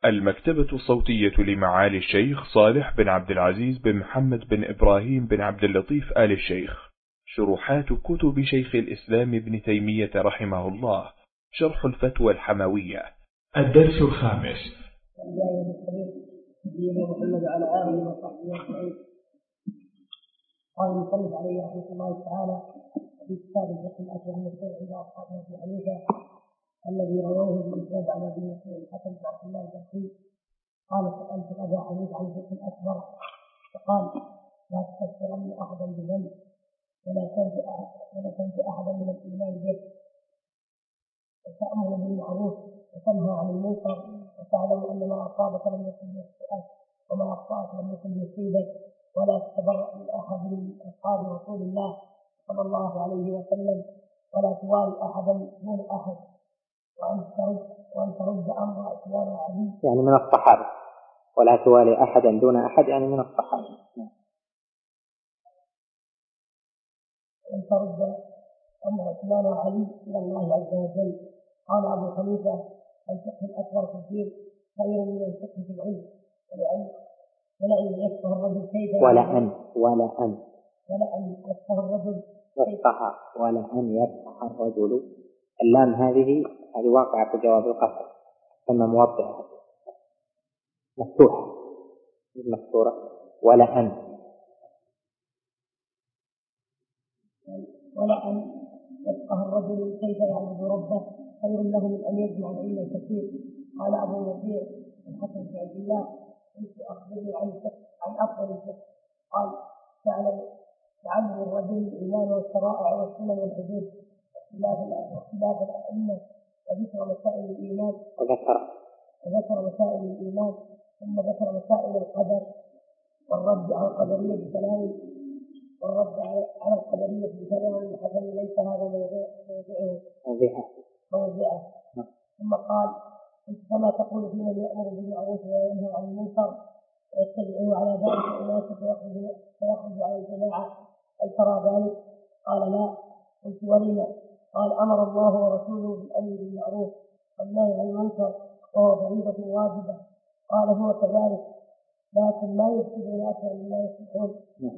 المكتبة الصوتية لمعالي الشيخ صالح بن عبد العزيز بن محمد بن إبراهيم بن عبد اللطيف آل الشيخ. شروحات كتب شيخ الإسلام ابن تيمية رحمه الله. شرح الفتوى الحموية. الدرس الخامس. محمد على آله وصحبه أجمعين. قال المصنف عليه رحمة الله تعالى في كتاب الفقه الأكبر من الشيخ عند أصحاب أبي حنيفة الذي رواه بالإسناد عن أبي مسعود الحسن بن عبد الله البصري قال سألت أبا حنيفة عن الفقه الأكبر فقال لا تكفرن أحدا بذنب ولا تنفي أحدا من الإيمان به وتأمر بالمعروف وتنهى عن المنكر وتعلم أن ما أصابك لم يكن ليخطئك وما أخطأك لم يكن ليصيبك ولا تتبرأ من أحد من أصحاب رسول الله صلى الله عليه وسلم ولا توالي أحدا دون أحد وأن ترد أمر إخوان علي يعني من الصحابة. ولا توالي أحدا دون أحد يعني من الصحابة. وأن ترد أمر إخوان علي إلى الله عز وجل. قال أبو حنيفة الفقه الأكبر في الدين خير من الفقه في العلم ولأن يفقه الرجل كيف ولأن يفقه الرجل ولأن يفقه الرجل. اللام هذه واقعة في جواب القسم ثم موضعها مفتوحة مكسورة. ولأن يفقه الرجل كيف يعبد ربه خير له من أن يجمع العلم الكثير. قال أبو وزير الحسن بن عبد الله كنت أخبرني عن أفضل الفقه. قال تعلم الرجل الإيمان والشرائع والسنن والحدود واختلاف الأئمة وذكر مسائل الإيمان ثم ذكر مسائل القدر والرد على القدرية بكلام الحسن ليس هذا موضعه. ثم قال كما تقول في من يأمر بالمعروف وينهى عن المنكر ويتبعه على ذلك الناس فيخرج على الجماعة هل ترى ذلك؟ قال لا. قلت ولما؟ قال أمر الله ورسوله بالأمر بالمعروف والنهي عن المنكر وهو فريضة واجبة. قال هو كذلك لكن لا يفسدون أكثر مما يصلحون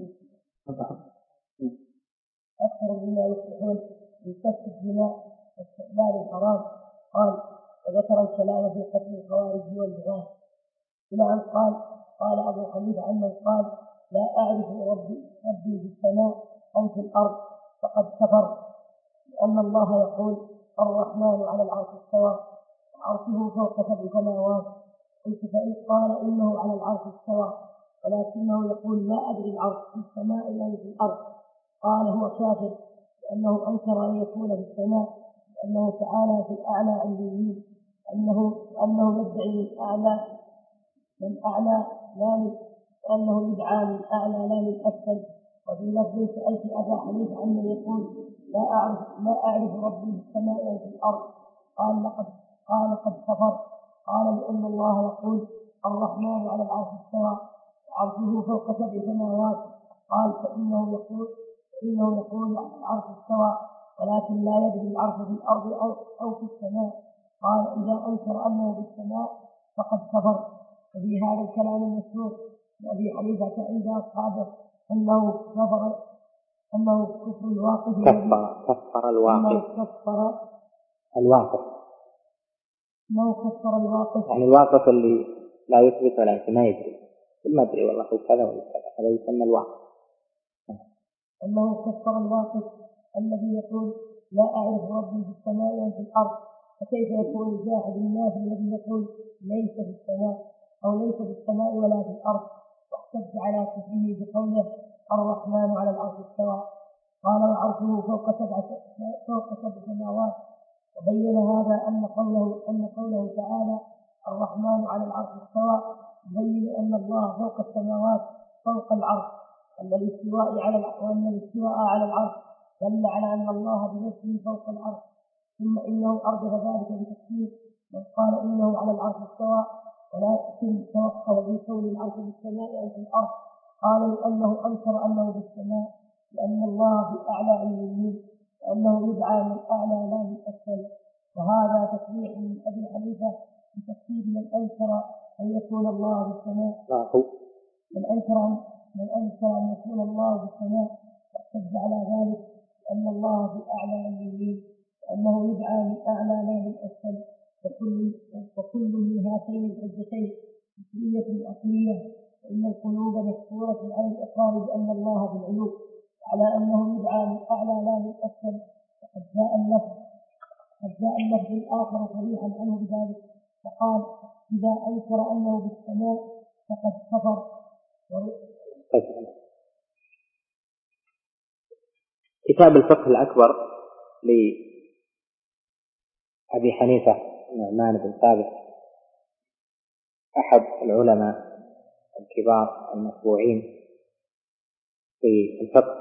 من كسب الدماء واستحلال الحرام. قال وذكر الكلام في قتل الخوارج والبغاة إلى أن قال أبو حنيفة عنه قال لا أعرف ربي في السماء أو في الأرض فقد كفر لأن الله يقول الرحمن على العرش استوى وعرشه فوق سبع سماوات. قلت فإن قال إنه على العرش استوى ولكنه يقول لا أدري العرش في السماء أو في الأرض قال هو كافر لأنه أنكر أن يكون في السماء لأنه تعالى في الأعلى عليين أنه يدعي من أعلى لأنه يدعى من أعلى لا من أسفل. وفي لفظ سألت أبا حنيفة عنه يقول لا أعرف ربي في السماء أو في الأرض قال قد كفر. قال لأن الله يقول الرحمن على العرش استوى وعرشه فوق سبع سماوات. قال فإنه يقول على العرش استوى ولكن لا يدري العرش في الأرض أو في السماء. قال إذا أنكر أنه في السماء فقد كفر. وفي هذا الكلام المشهور لأبي حنيفة عند أصحابه أنه كفر الواقف كفر الواقف يعني الواقف اللي لا يثبت ولا ما يدري ما أدري والله كذا ولا كذا هذا يسمى الواقف. أنه كفر الواقف الذي يقول لا أعرف ربي في السماء ولا في الأرض. فكيف يكون الجاحد الناس الذي يقول ليس في السماء أو ليس في السماء ولا في الأرض واحتج على كفره بقوله الرحمن على العرش استوى. قال وعرشه فوق سبع سماوات. وبين هذا أن قوله تعالى الرحمن على العرش استوى يبين أن الله فوق السماوات فوق العرش وأن الاستواء على العرش دل على أن الله بنفسه فوق العرش. ثم إنه أرجح ذلك بتفسير من قال إنه على العرش استوى ولكن توقف في كون العرش بالسماء أو في الأرض. قال لأنه أنكر أنه بالسماء لأن الله بأعلى عليين لأنه يدعى من أعلى لا من أسفل. وهذا تصريح من أبي حنيفة بتفسير من أنكر أن يكون الله بالسماء. من أنكر أن يكون الله بالسماء واحتج على ذلك أن الله في أعلى الليل، وأنه يدعى من أعلى لا من أسفل، وكل من هاتين الحجتين فكرية عقلية، فإن القلوب مفطورة على الإقرار بأن الله بالعلو، على أنه يدعى من أعلى لا من أسفل. وقد جاء اللفظ الآخر صريحا عنه بذلك، فقال: إذا أنكر أنه بالسماء فقد كفر. كتاب الفقه الأكبر لأبي حنيفة النعمان بن ثابت، أحد العلماء الكبار المتبوعين في الفقه،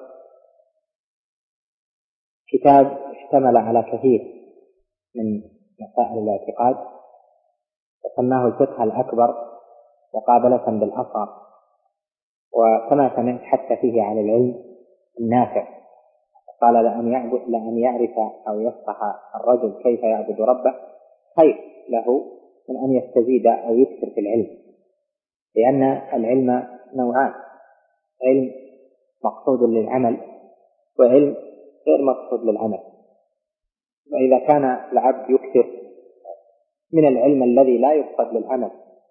كتاب اشتمل على كثير من مسائل الاعتقاد، وسماه الفقه الأكبر مقابلة بالأصغر. وكما سمعت حتى فيه على العلم النافع، قال: لأن يعرف أو يفقه الرجل كيف يعبد ربه خير له من أن يستزيد أو يكثر في العلم، لأن العلم نوعان: علم مقصود للعمل، وعلم غير مقصود للعمل. وإذا كان العبد يكثر من العلم الذي لا يقصد للعمل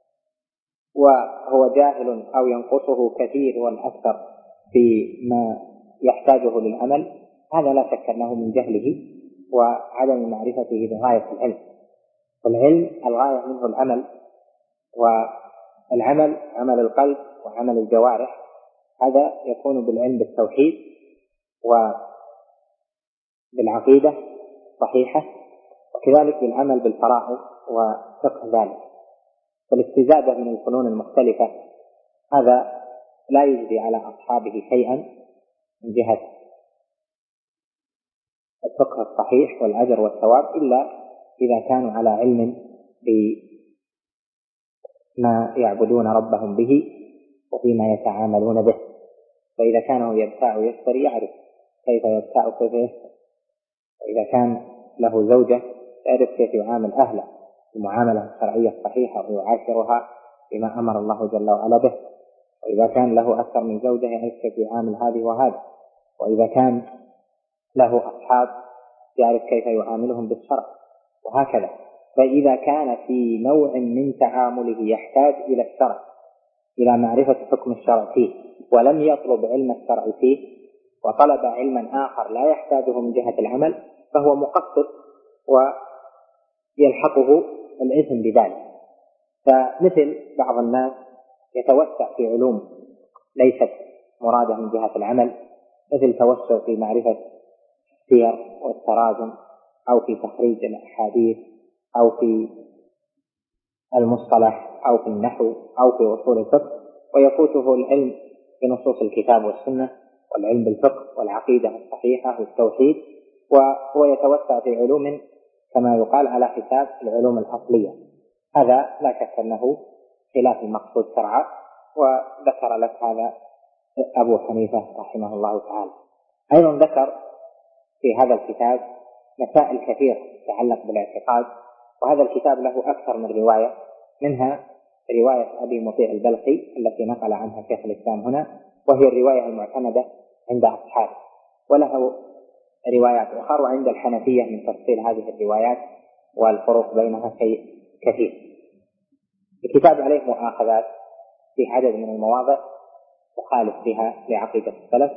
وهو جاهل أو ينقصه كثير والأكثر فيما يحتاجه للعمل، هذا لا شك أنه من جهله وعدم معرفته بغاية العلم. والعلم الغاية منه العمل، والعمل عمل القلب وعمل الجوارح، هذا يكون بالعلم بالتوحيد وبالعقيدة صحيحة، وكذلك بالعمل بالفرائض وفقه ذلك. والاستزادة من الفنون المختلفة هذا لا يجزي على أصحابه شيئا من جهة الفقه الصحيح والأجر والثواب، إلا إذا كانوا على علم بما يعبدون ربهم به وفيما يتعاملون به. فإذا كانوا يبتاع ويشتري يعرف كيف يبتاع وكيف يشتري، وإذا كان له زوجة يعرف كيف يعامل أهله المعاملة الشرعية الصحيحة ويعاشرها بما أمر الله جل وعلا به. وإذا كان له أكثر من زوجة يعرف كيف يعامل هذه وهذا. وإذا كان له أصحاب يعرف كيف يعاملهم بالشرع، وهكذا. فإذا كان في نوع من تعامله يحتاج إلى الشرع، إلى معرفة حكم الشرع فيه، ولم يطلب علم الشرع فيه وطلب علما آخر لا يحتاجه من جهة العمل، فهو مقصر ويلحقه الإثم بذلك. فمثل بعض الناس يتوسع في علوم ليست مرادة من جهة العمل، مثل توسع في معرفة السير والتراجم، أو في تخريج الأحاديث، أو في المصطلح، أو في النحو، أو في أصول الفقه، ويفوته العلم بنصوص الكتاب والسنة، والعلم بالفقه والعقيدة الصحيحة والتوحيد، وهو يتوسع في علوم كما يقال على حساب العلوم الأصلية. هذا لا شك أنه خلاف المقصود شرعا، وذكر لك هذا أبو حنيفة رحمه الله تعالى. أيضا ذكر في هذا الكتاب مسائل كثيرة تتعلق بالاعتقاد، وهذا الكتاب له أكثر من رواية، منها رواية أبي مطيع البلخي التي نقل عنها شيخ الإسلام هنا، وهي الرواية المعتمدة عند أصحابه، وله روايات أخرى عند الحنفية من تفصيل هذه الروايات والفروق بينها شيء كثير. الكتاب عليه مؤاخذات في عدد من المواضع مخالف بها لعقيدة السلف،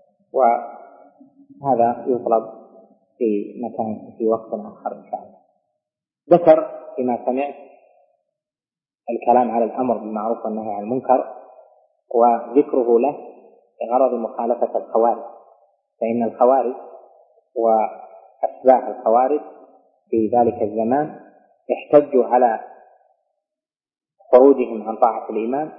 وهذا يطلب في مكان في وقت آخر إن شاء الله. ذكر فيما سمعت الكلام على الأمر بالمعروف والنهي عن المنكر، وذكره له بغرض مخالفة الخوارج، فإن الخوارج وأتباع الخوارج في ذلك الزمان احتجوا على خروجهم عن طاعة الإمام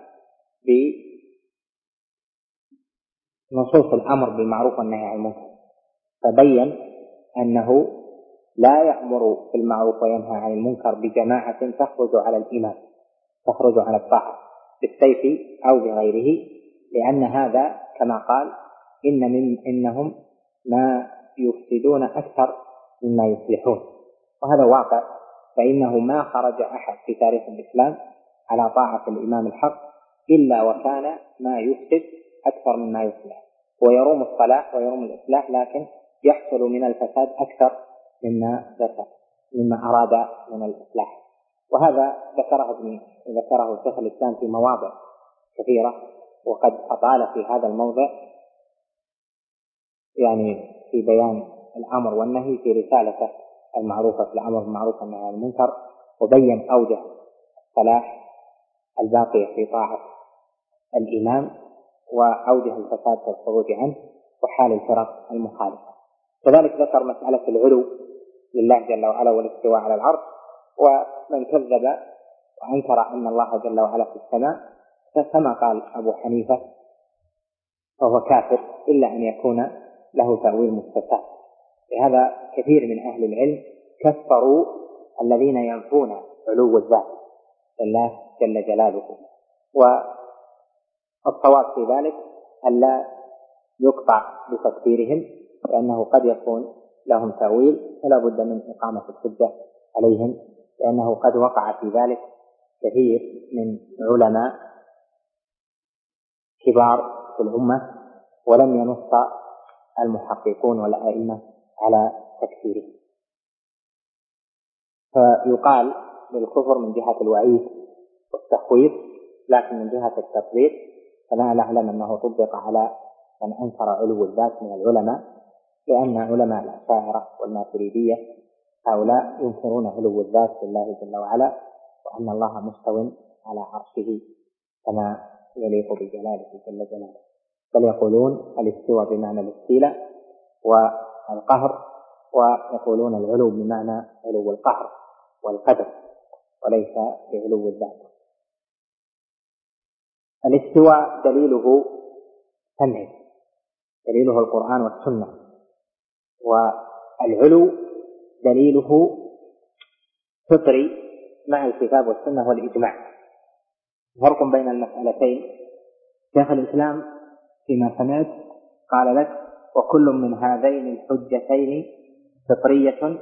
بنصوص الأمر بالمعروف والنهي عن المنكر، فبين أنه لا يأمر بالمعروف وينهى عن المنكر بجماعة تخرج على الإمام، تخرج على الطاعة بالسيف أو بغيره، لأن هذا كما قال إنهم ما يفسدون أكثر مما يصلحون. وهذا واقع فإنه ما خرج أحد في تاريخ الإسلام على طاعة الإمام الحق إلا وكان ما يفسد أكثر مما يصلح، ويروم الصلاح ويروم الإصلاح، لكن يحصل من الفساد أكثر مما أراد من الإصلاح. وهذا ذكره شيخ الإسلام في مواضع كثيرة، وقد أطال في هذا الموضع يعني في بيان الأمر والنهي في رسالته المعروفة في الأمر بالمعروف والنهي عن المنكر، وبين أوجه الصلاح الباقية في طاعة الإمام وأوجه الفساد في الخروج عنه وحال الفرق المخالفة. كذلك ذكر مسألة العلو لله جل وعلا والاستواء على العرش، ومن كذب وأنكر أن الله جل وعلا في السماء فكما قال أبو حنيفة فهو كافر إلا أن يكون له تأويل مستثاب. لهذا كثير من أهل العلم كفروا الذين ينفون علو الذات لله جل جلاله، والصواب في ذلك ألا يقطع بتكفيرهم، لأنه قد يكون لهم تأويل فلا بد من إقامة الحجة عليهم، لأنه قد وقع في ذلك كثير من علماء كبار في الأمة ولم ينص المحققون والأئمة على تكفيره. فيقال بالكفر من جهة الوعيد والتخويف، لكن من جهة التطبيق فلا نعلم أنه طبق على من أنكر علو الذات من العلماء، لأن علماء الأشاعرة والماتريدية هؤلاء ينكرون علو الذات لله جل وعلا، وأن الله مستو على عرشه كما يليق بجلاله جل جلاله، بل يقولون الاستواء بمعنى الاستيلاء والقهر، ويقولون العلو بمعنى علو القهر والقدر وليس بعلو الذات. الاستواء دليله سمعي، دليله القرآن والسنة، والعلو دليله فطري مع الكتاب والسنة والإجماع. فرق بين المسألتين. شيخ الإسلام فيما سمعت قال لك وكل من هذين الحجتين فطرية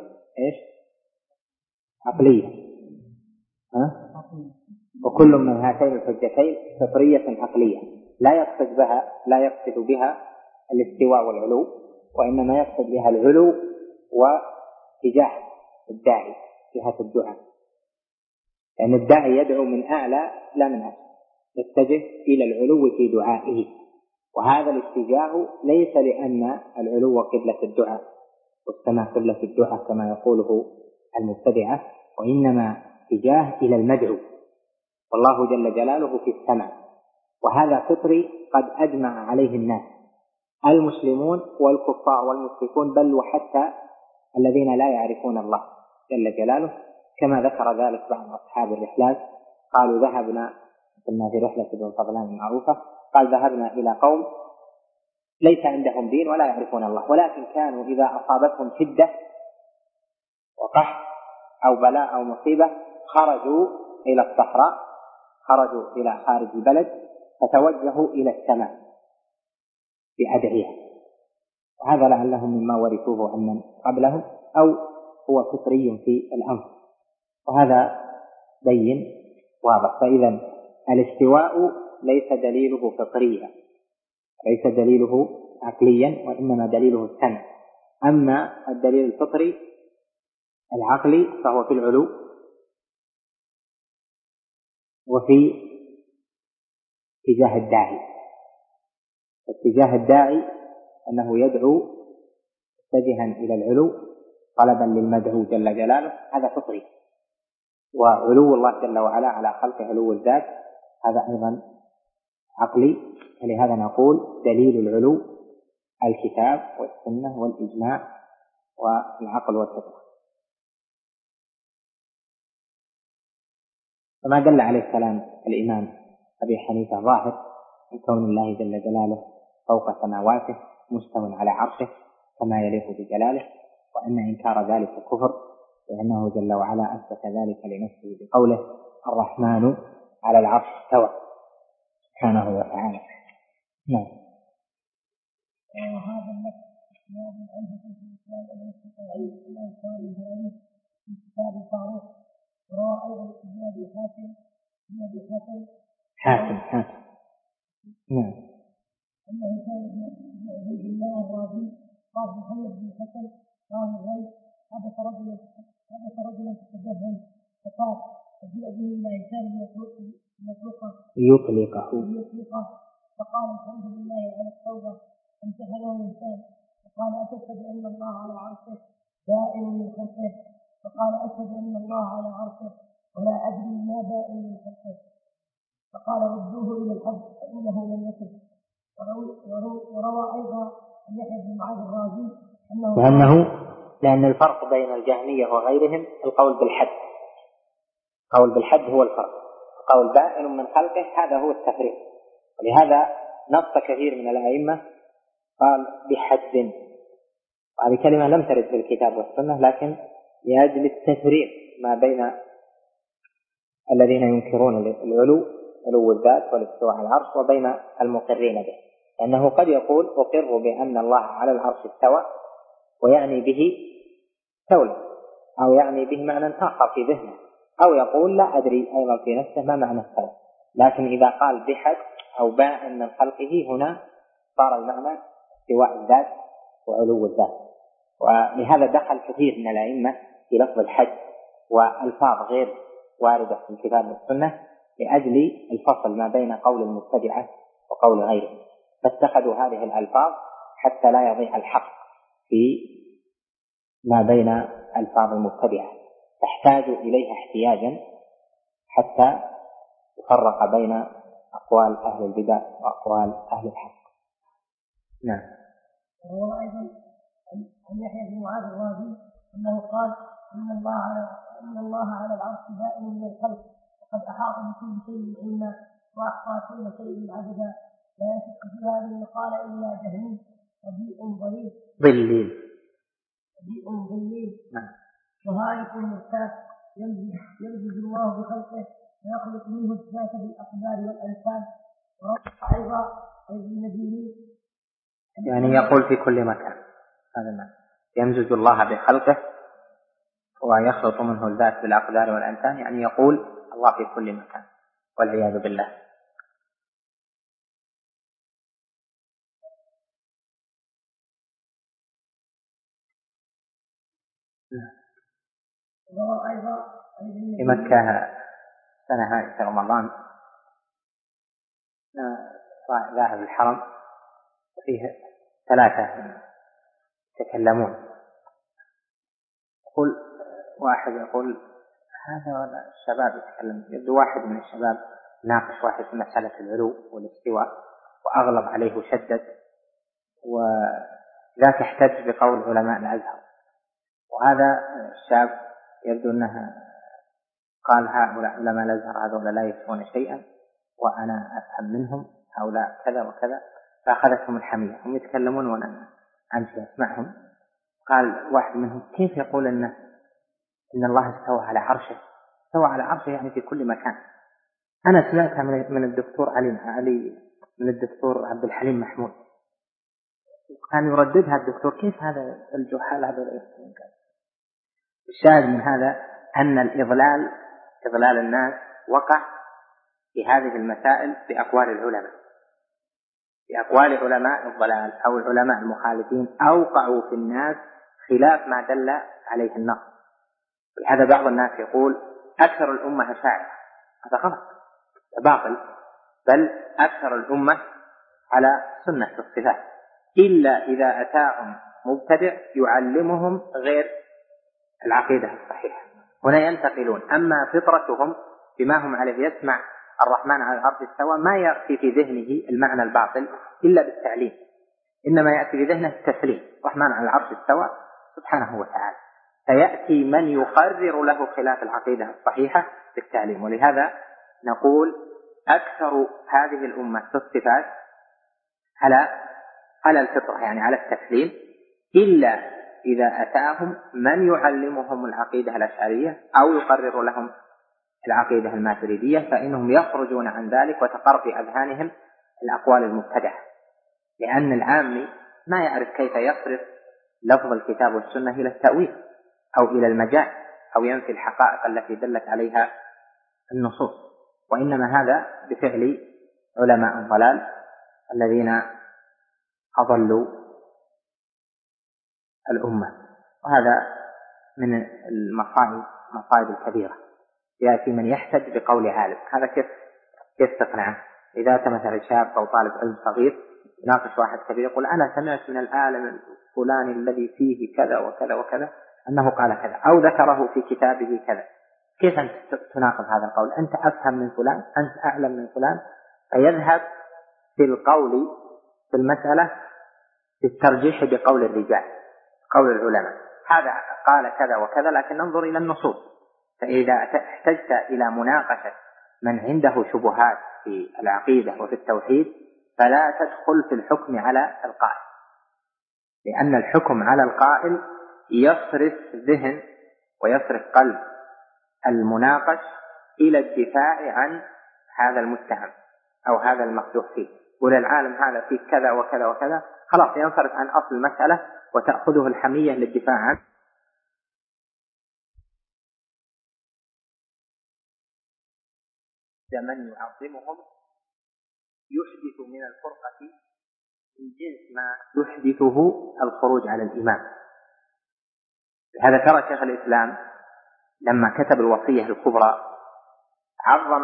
عقلية، وكل من هاتين الحجتين فطرية عقلية، لا يقصد بها الاستواء والعلو، وإنما يقصد بها العلو واتجاه الداعي جهة الدعاء، لأن الداعي يدعو من أعلى لا من أسفل، يتجه إلى العلو في دعائه، وهذا الاتجاه ليس لأن العلو قبلة الدعاء والسماء قبلة الدعاء كما يقوله المبتدعة، وإنما اتجاه إلى المدعو، والله جل جلاله في السماء. وهذا فطري قد أجمع عليه الناس المسلمون والكفار والمشركون، بل وحتى الذين لا يعرفون الله جل جلاله، كما ذكر ذلك بعض أصحاب الرحلات قالوا ذهبنا كنا في رحلة ابن فضلان المعروفة، قال ذهبنا إلى قوم ليس عندهم دين ولا يعرفون الله، ولكن كانوا إذا أصابتهم شدة وقحط أو بلاء أو مصيبة خرجوا إلى الصحراء، خرجوا إلى خارج البلد فتوجهوا إلى السماء بأدعية، وهذا لعلهم مما ورثوه عمن قبلهم أو هو فطري في الأمر، وهذا بين واضح. فإذا الاستواء ليس دليله فطريا، ليس دليله عقليا، وإنما دليله السمع. أما الدليل الفطري العقلي فهو في العلو وفي اتجاه الداعي. اتجاه الداعي أنه يدعو متجها إلى العلو طلبا للمدعو جل جلاله، هذا فطري. وعلو الله جل وعلا على خلقه علو الذات هذا أيضا عقلي، ولهذا نقول دليل العلو الكتاب والسنة والإجماع والعقل والفطرة. فما دل عليه الكلام الإمام أبي حنيفة ظاهر من كون الله جل جلاله فوق سماواته مستو على عرشه كما يليق بجلاله، وأن إنكار ذلك كفر، لأنه جل وعلا أثبت ذلك لنفسه بقوله الرحمن على العرش استوى سبحانه وتعالى. نعم. هذا النص في كتاب الفاروق. وروى أيضا ابن أبي حاتم نعم أنه كان ابن عبد الله الرازي قال محمد بن حسن قال الغيث حدث رجلا تتجهم فقال فجيء به إلى إنسان يطلقه فقال الحمد لله على التوبة فامتحنه الإنسان فقال أشهد أن الله على عرشه دائم من خلقه فقال أشهد أن الله على عرشه ولا أدري ما دائم من خلقه فقال ردوه إلى الحج فإنه لم يكن. وروى أيضا عن يحيى بن معاذ الرازي وأنه لأن الفرق بين الجهمية وغيرهم القول بالحد هو الفرق. قول بائن من خلقه هذا هو التفريق. ولهذا نص كثير من الأئمة قال بحد. هذه كلمة لم ترد في الكتاب والسنة لكن لأجل التفريق ما بين الذين ينكرون علو الذات والاستواء على العرش وبين المقرين به. لأنه قد يقول أقر بأن الله على العرش استوى ويعني به استولى أو يعني به معنى آخر في ذهنه أو يقول لا أدري أيضا في نفسه ما معنى استوى. لكن إذا قال بحد أو بائن من خلقه هنا صار المعنى استواء الذات وعلو الذات. ولهذا دخل كثير من الأئمة في لفظ الحد والفاظ غير واردة في الكتاب والسنة لأجل الفصل ما بين قول المبتدعة وقول غيره، فاتخذوا هذه الألفاظ حتى لا يضيع الحق في ما بين ألفاظ المبتدعة، تحتاج إليها احتياجا حتى يفرق بين أقوال أهل البدع وأقوال أهل الحق. نعم. وهو أيضا عن يحيى بن معاذ الرازي أنه قال إن الله على العرش دائم من الخلق وقد أحاط بكل شيء علما وأحصى كل شيء عددا لا يشك في هذه المقالة إلا جهمي ضليل وهالك مرتاح يمزج الله بخلقه ويخلق منه الذات بالأقدار والأنساب. وأيضا النبيين يعني يقول في كل مكان، هذا ما يمزج الله بخلقه ويخلط منه الذات بالأقدار والأنسان، يعني يقول الله في كل مكان والعياذ بالله. في مكة سنة هذه في رمضان ذاهب الحرم وفيه 3 يتكلمون، يقول واحد يقول هذا ولا الشباب يتكلم، يبدو واحد من الشباب ناقش واحد في مسألة العلو والاستواء وأغلب عليه وشدد، ولا تحتج بقول علماء الأزهر. وهذا الشاب يبدو أنه قال هؤلاء علماء الأزهر هذول لا يفهمون شيئا وأنا أفهم منهم، هؤلاء كذا وكذا، فأخذتهم الحمية، هم يتكلمون وأنا أمشي أسمعهم. قال واحد منهم كيف يقول إن الله استوى على عرشه؟ استوى على عرشه يعني في كل مكان. أنا سمعتها من الدكتور علي من الدكتور عبد الحليم محمود، كان يرددها الدكتور كيف هذا الجحال هذا لا يفهمون. الشاهد من هذا أن إضلال الناس وقع في هذه المسائل بأقوال العلماء، بأقوال علماء الضلال أو العلماء المخالفين أوقعوا في الناس خلاف ما دل عليه النص. ولهذا بعض الناس يقول أكثر الأمة أشاعرة، هذا غلط باطل، بل أكثر الأمة على سنة الصفات، إلا إذا أتاهم مبتدع يعلمهم غير العقيدة الصحيحة، هنا ينتقلون. أما فطرتهم بما هم عليه يسمع الرحمن على العرش استوى ما يأتي في ذهنه المعنى الباطل إلا بالتعليم، إنما يأتي في ذهنه التسليم، الرحمن على العرش استوى سبحانه وتعالى، فيأتي من يقرر له خلاف العقيدة الصحيحة بالتعليم. ولهذا نقول أكثر هذه الأمة في الصفات على الفطرة، يعني على التسليم، إلا إذا أتاهم من يعلمهم العقيدة الأشعرية أو يقرر لهم العقيدة الماتريدية، فإنهم يخرجون عن ذلك وتقر في أذهانهم الأقوال المبتدعة، لأن العامي ما يعرف كيف يصرف لفظ الكتاب والسنة إلى التأويل أو إلى المجاز، أو ينفي الحقائق التي دلت عليها النصوص، وإنما هذا بفعل علماء الضلال الذين أضلوا الأمة. وهذا من المصائب الكبيرة. يأتي من يحتج بقول عالم، هذا كيف تقنعه؟ إذا أتى مثلا شاب أو طالب علم صغير يناقش واحد كبير يقول أنا سمعت من العالم الفلاني الذي فيه كذا وكذا وكذا أنه قال كذا أو ذكره في كتابه كذا، كيف أنت تناقض هذا القول؟ أنت أفهم من فلان، أنت أعلم من فلان، فيذهب في القول في المسألة في الترجيح بقول الرجال، قول العلماء، هذا قال كذا وكذا، لكن ننظر إلى النصوص. فإذا احتجت إلى مناقشة من عنده شبهات في العقيدة وفي التوحيد فلا تدخل في الحكم على القائل، لأن الحكم على القائل يصرف ذهن ويصرف قلب المناقش إلى الدفاع عن هذا المتهم أو هذا المقدوح فيه. قل العالم هذا فيه كذا وكذا وكذا، خلاص ينصرف عن أصل المسألة وتأخذه الحمية للدفاع عنه. من يعظمهم يحدث من الفرقة من جنس ما يحدثه الخروج على الإمام. هذا ترى شيخ الإسلام لما كتب الوصية الكبرى عظم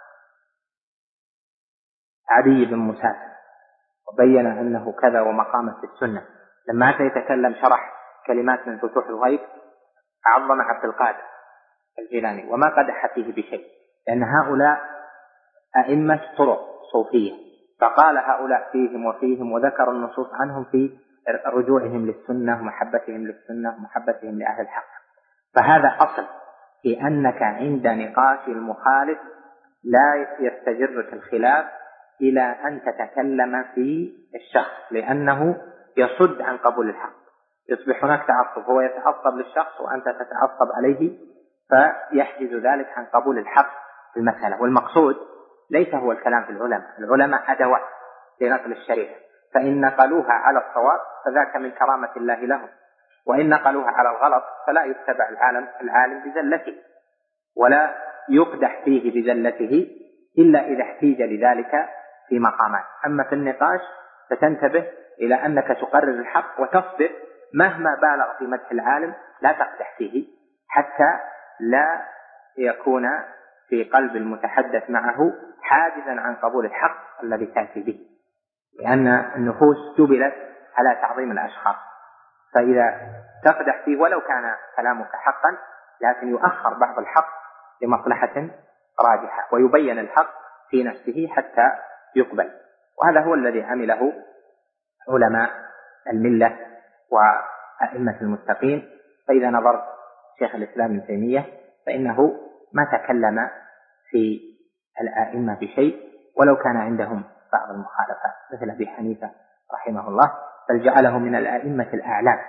عدي بن مسافر وبين أنه كذا ومقامه في السنة. لما أتى يتكلم شرح كلمات من فتوح الغيب عظم عبد القادر الجيلاني وما قدح فيه بشيء، لأن هؤلاء أئمة طرق صوفية، فقال هؤلاء فيهم وفيهم وذكر النصوص عنهم في رجوعهم للسنة ومحبتهم للسنة ومحبتهم لأهل الحق. فهذا أصل في أنك عند نقاش المخالف لا يستجرك الخلاف إلى أن تتكلم في الشخص، لأنه يصد عن قبول الحق، يصبح هناك تعصب، هو يتعصب للشخص وأنت تتعصب عليه، فيحجز ذلك عن قبول الحق في المسألة. والمقصود ليس هو الكلام في العلماء أدوات لنقل الشريعة، فإن نقلوها على الصواب فذاك من كرامة الله لهم، وإن نقلوها على الغلط فلا يتبع العالم بزلته ولا يقدح فيه بزلته إلا إذا احتيج لذلك في مقامات. أما في النقاش فتنتبه إلى أنك تقرر الحق وتصبر مهما بالغ في مدح العالم، لا تقدح فيه حتى لا يكون في قلب المتحدث معه حاجزا عن قبول الحق الذي تأتي به، لأن النفوس جبلت على تعظيم الأشخاص. فإذا تقدح فيه ولو كان كلامك حقا لكن يؤخر بعض الحق لمصلحة راجحة ويبين الحق في نفسه حتى يقبل. وهذا هو الذي عمله علماء الملة وأئمة المتقين. فإذا نظرت شيخ الإسلام ابن تيمية فإنه ما تكلم في الأئمة بشيء ولو كان عندهم بعض المخالفات مثل أبي حنيفة رحمه الله، بل جعله من الأئمة الأعلام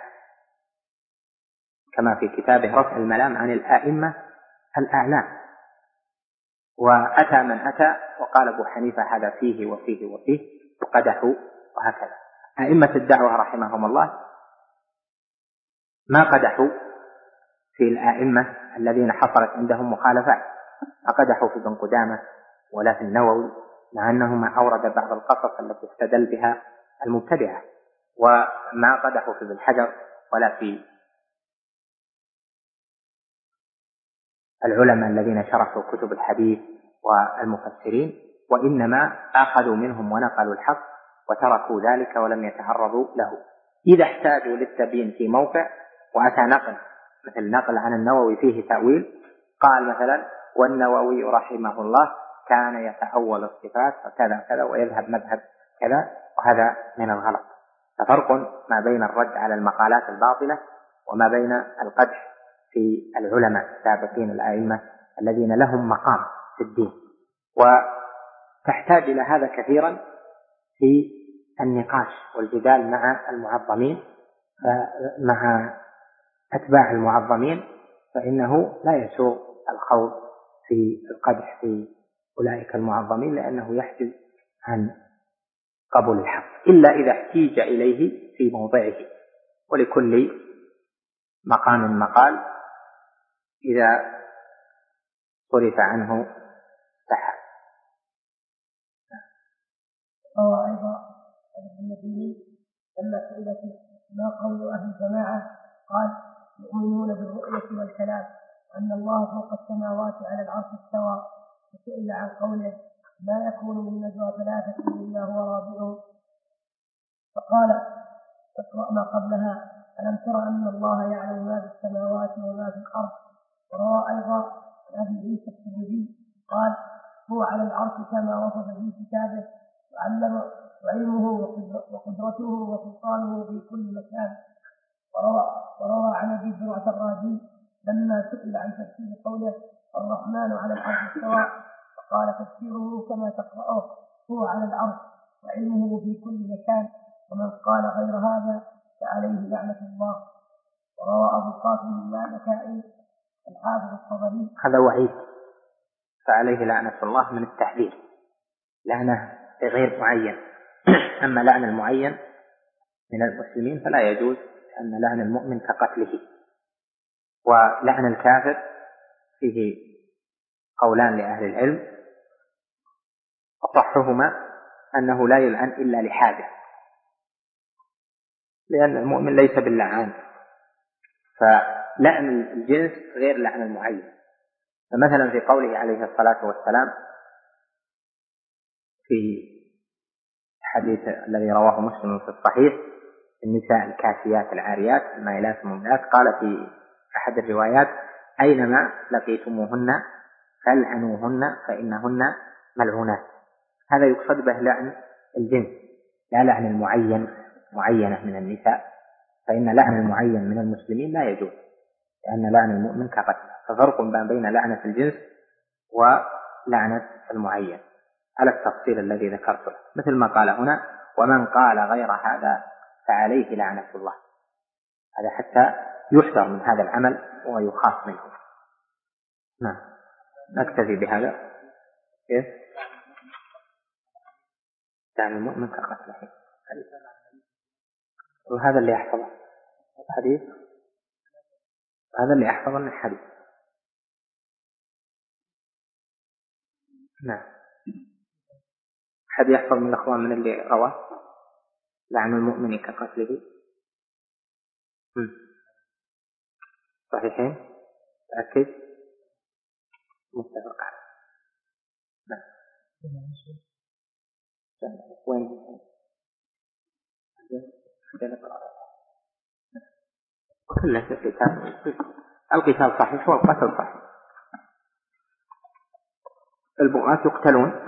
كما في كتابه رفع الملام عن الأئمة الأعلام. وأتى من أتى وقال أبو حنيفة هذا فيه وفيه وفيه وقدحوا وهكذا. أئمة الدعوة رحمهم الله ما قدحوا في الأئمة الذين حصلت عندهم مخالفات، ما قدحوا في ابن قدامة ولا في النووي، مع أنهما أورد بعض القصص التي استدل بها المبتدعة، وما قدحوا في ابن حجر ولا في العلماء الذين شرحوا كتب الحديث والمفسرين، وإنما أخذوا منهم ونقلوا الحق وتركوا ذلك ولم يتعرضوا له. إذا احتاجوا للتبيين في موقع وأتى نقل مثل نقل عن النووي فيه تأويل، قال مثلا والنووي رحمه الله كان يتأول الصفات فكذا كذا ويذهب مذهب كذا، وهذا من الغلط. ففرق ما بين الرد على المقالات الباطلة وما بين القدح في العلماء السابقين الأئمة الذين لهم مقام في الدين. وتحتاج إلى هذا كثيرا في النقاش والجدال مع المعظمين، مع أتباع المعظمين، فإنه لا يسوغ الخوض في القدح في أولئك المعظمين لأنه يحجز عن قبول الحق إلا إذا احتيج إليه في موضعه. ولكل مقام مقال، إذا صرف عنه سحر. روى أيضا عن النبي لما سئل ما قول أهل الجماعة قال يؤمنون بالرؤية والكلام أن الله فوق السماوات على العرش استوى. وسئل عن قوله ما يكون من نجوى ثلاثة إلا هو رابعهم فقال اقرأ ما قبلها ألم تر أن الله يعلم ما في السماوات وما في الأرض. وروى أيضا عن أبي عيسى الترمذي قال هو على العرش كما وصف في كتابه وعلمه وقدرته وسلطانه في كل مكان. وروى عن أبي زرعة الرازي لما سئل عن تفسير قوله الرحمن على العرش استوى فقال تفسيره كما تقرأه هو على العرش وعلمه في كل مكان ومن قال غير هذا فعليه لعنة الله. وروى أبو القاسم اللالكائي الحافظ الطبري هذا وعيد فعليه لعنة الله من التحذير، لعنة غير معين. أما لعن المعين من المسلمين فلا يجوز، أن لعن المؤمن كقتله. ولعن الكافر فيه قولان لأهل العلم، أصحهما أنه لا يلعن إلا لحاجة، لأن المؤمن ليس باللعان، فلعن الجنس غير لعن المعين. فمثلا في قوله عليه الصلاة والسلام في الحديث الذي رواه مسلم في الصحيح النساء الكاسيات العاريات المائلات المميلات، قال في أحد الروايات أينما لقيتموهن فالعنوهن فإنهن ملعونات. هذا يقصد به لعن الجنس لا لعن معينة من النساء، فإن لعن المعين من المسلمين لا يجوز، لأن لعن المؤمن كقتل. ففرق بين لعنة الجنس ولعنة المعين على التفصيل الذي ذكرته، مثل ما قال هنا ومن قال غير هذا فعليه لعنة الله. هذا حتى يحذر من هذا العمل ويخاف منه. نعم، نكتفي بهذا. كيف؟ لعن المؤمن كقتله، وهذا اللي يحفظه الحديث، هذا اللي يحفظه من الحديث. نعم، حد يحفظ من الأخوان من اللي رواه لعن المؤمن كقتله؟ صحيحين؟ أكيد متفق عليه. نعم. وين؟ وكله في القتال صحيح والقتل صحيح. البغاة يقتلون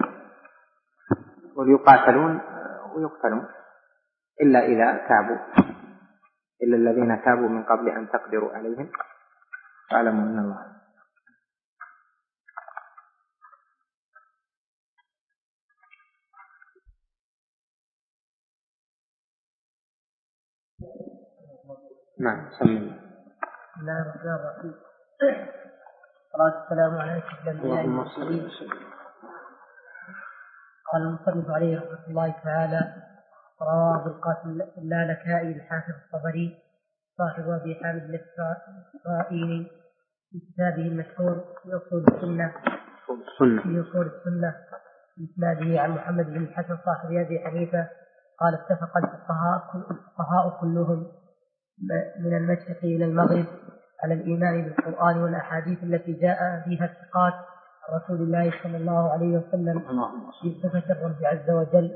ويقاتلون ويقتلون إلا إذا تابوا، إلا الذين تابوا من قبل أن تقدروا عليهم فاعلموا أن الله. نعم، سمي. بسم الله الرحمن الرحيم. الصلاة والسلام على أشرف الأنبياء والمرسلين. قال المصنف عليه رحمة الله تعالى رواه أبو القاسم اللالكائي الحافظ الطبري صاحب أبي حامد الإسرائيلي في كتابه المشهور في أصول السنة بإسناده عن محمد بن الحسن صاحب أبي حنيفة قال اتفق الفقهاء كلهم من المشرق إلى المغرب على الإيمان بالقرآن والأحاديث التي جاء فيها الثقات عن رسول الله صلى الله عليه وسلم في صفة الرب عز وجل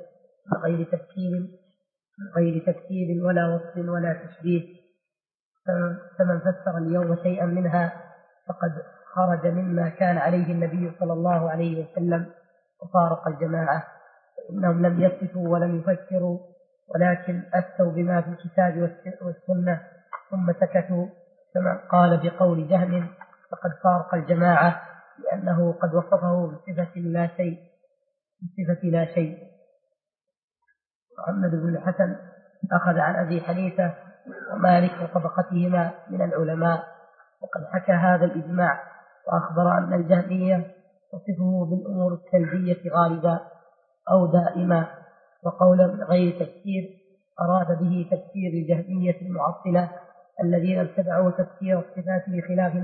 غير تكتيب ولا وصف ولا تشبيه. فمن فسر اليوم شيئا منها فقد خرج مما كان عليه النبي صلى الله عليه وسلم وفارق الجماعة، إنهم لم يصفوا ولم يفسروا ولكن أفتوا بما في الكتاب والسنة ثم سكتوا. كما قال بقول جهم فقد فارق الجماعة لأنه قد وصفه بصفة لا شيء. محمد بن الحسن أخذ عن أبي حنيفة ومالك وطبقتهما من العلماء، وقد حكى هذا الإجماع وأخبر أن الجهمية تصفه بالأمور السلبية غالبا أو دائما، وقولا غير تفسير أراد به تفسير الجهمية المعطلة الذين ابتدعوا تفسير الصفات بخلاف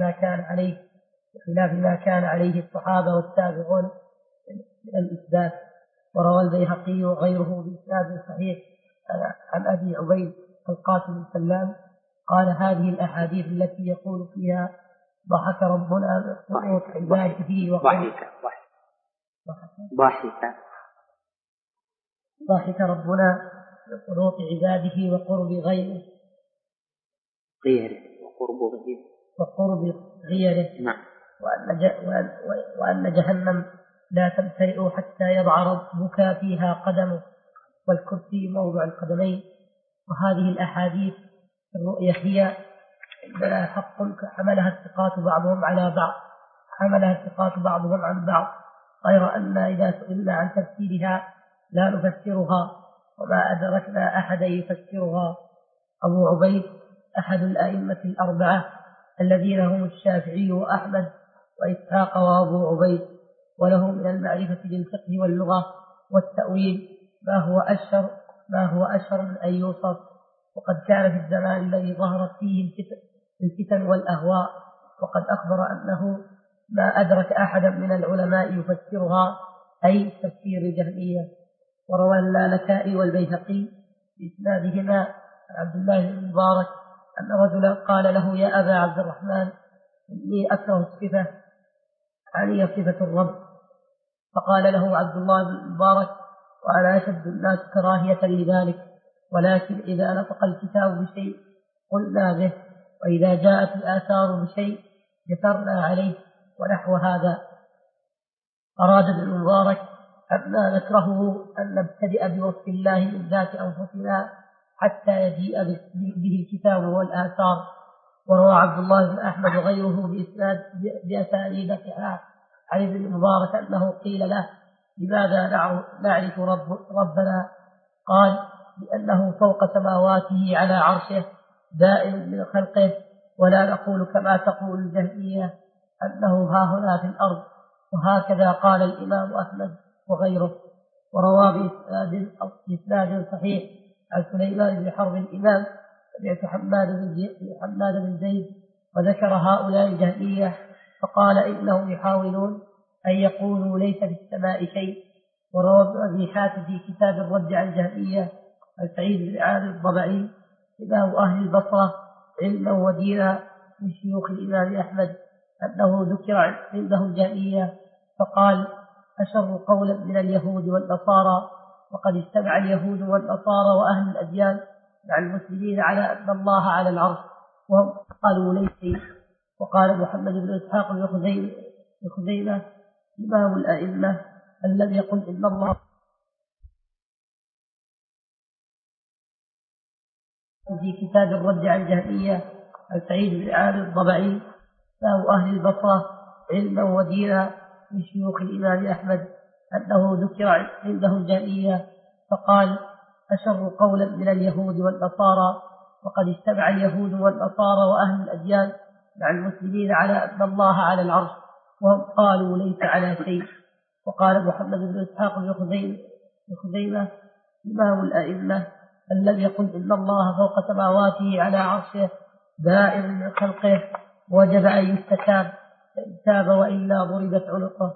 ما كان عليه الصحابة والتابعون من الإثبات. وروى البيهقي وغيره بإسناد صحيح عن أبي عبيد القاسم بن سلام قال: هذه الأحاديث التي يقول فيها ضحك ربنا بقنوط عباده ضحك ربنا بقنوط عباده وقرب غيره وقرب غيره نعم. وأن جهنم لا تمتلئ حتى يضع ربك فيها قدمه والكرسي موضع القدمين. وهذه الأحاديث الرؤية هي عندنا حق حملها الثقات بعضهم عن بعض، غير أن إذا سئلنا عن تفسيرها لا نفسرها وما أدركنا أحدا يفسرها. أبو عبيد أحد الأئمة الأربعة الذين هم الشافعي وأحمد وإسحاق وأبو عبيد، وله من المعرفة بالفقه واللغة والتأويل ما هو أشهر من أن يوصف. وقد كان في الزمان الذي ظهرت فيه الفتن والأهواء، وقد أخبر أنه ما أدرك أحدا من العلماء يفسرها، أي تفسير الجهمية. وروى اللالكائي والبيهقي بإسنادهما عن عبد الله بن المبارك أن رجلا قال له: يا أبا عبد الرحمن، إني أكره الصفة، علي صفة الرب. فقال له عبد الله بن المبارك: وأنا أشد الناس كراهية لذلك، ولكن إذا نطق الكتاب بشيء قلنا به، وإذا جاءت الآثار بشيء جثرنا عليه، ونحو هذا. أراد ابن المبارك أن نكرهه أن نبتدئ بوصف الله من ذات أنفسنا حتى يجيء به الكتاب والآثار. وروى عبد الله بن أحمد وغيره بأسانيد صحاح عن ابن المبارك أنه قيل له: لماذا نعرف ربنا؟ قال: لأنه فوق سماواته على عرشه دائم من خلقه، ولا نقول كما تقول الجهمية أنه ها هنا في الأرض. وهكذا قال الإمام أحمد وغيره. وروى بإسناد صحيح عن سليمان بن حرب الإمام سمعت حماد بن زيد وذكر هؤلاء الجهمية فقال: إنهم يحاولون أن يقولوا ليس في السماء شيء. وروى ابن أبي حاتم في كتاب الرد على الجهمية عن سعيد بن عامر الضبعي إمام أهل البصرة علما ودينا من شيوخ الإمام أحمد أنه ذكر عنده الجهمية فقال: أشر قولا من اليهود والنصارى، وقد اجتمع اليهود والنصارى وأهل الأديان مع المسلمين على أن الله على العرش وهم قالوا ليس. وقال محمد بن إسحاق بن خزيمة إمام الأئمة الذي يقول إن الله في كتاب الرد على الجهمية عن سعيد بن عامر الضبعي إمام أهل البصرة علما ودينا من شيوخ الإمام أحمد أنه ذكر عنده الجهمية فقال: أشر قولا من اليهود والنصارى، وقد اجتمع اليهود والنصارى وأهل الأديان مع المسلمين على أن الله على العرش وهم قالوا ليس على شيء. وقال محمد بن إسحاق بن خزيمة إمام الأئمة الذي يقول إن الله فوق سماواته على عرشه دائم من خلقه وجب أن يستتاب، فإن تاب وإلا ضربت عنقه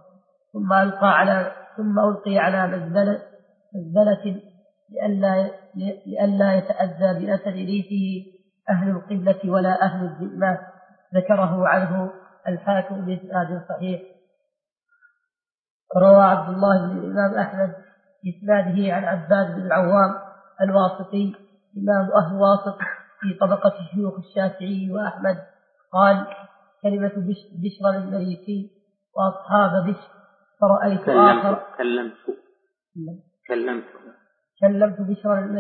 ثم ألقي على مزبلة لئلا يتأذى بأثر ريحه أهل القبلة ولا أهل الذمة. ذكره عنه الحاكم بإسناد صحيح. روى عبد الله بن الإمام أحمد بإسناده عن عباد بن العوام الواسطي إمام أهل واسط في طبقة شيوخ الشافعي وأحمد قال: كلمة بشر المريسي وأصحاب بشر فرأيت آخر كلمت بشر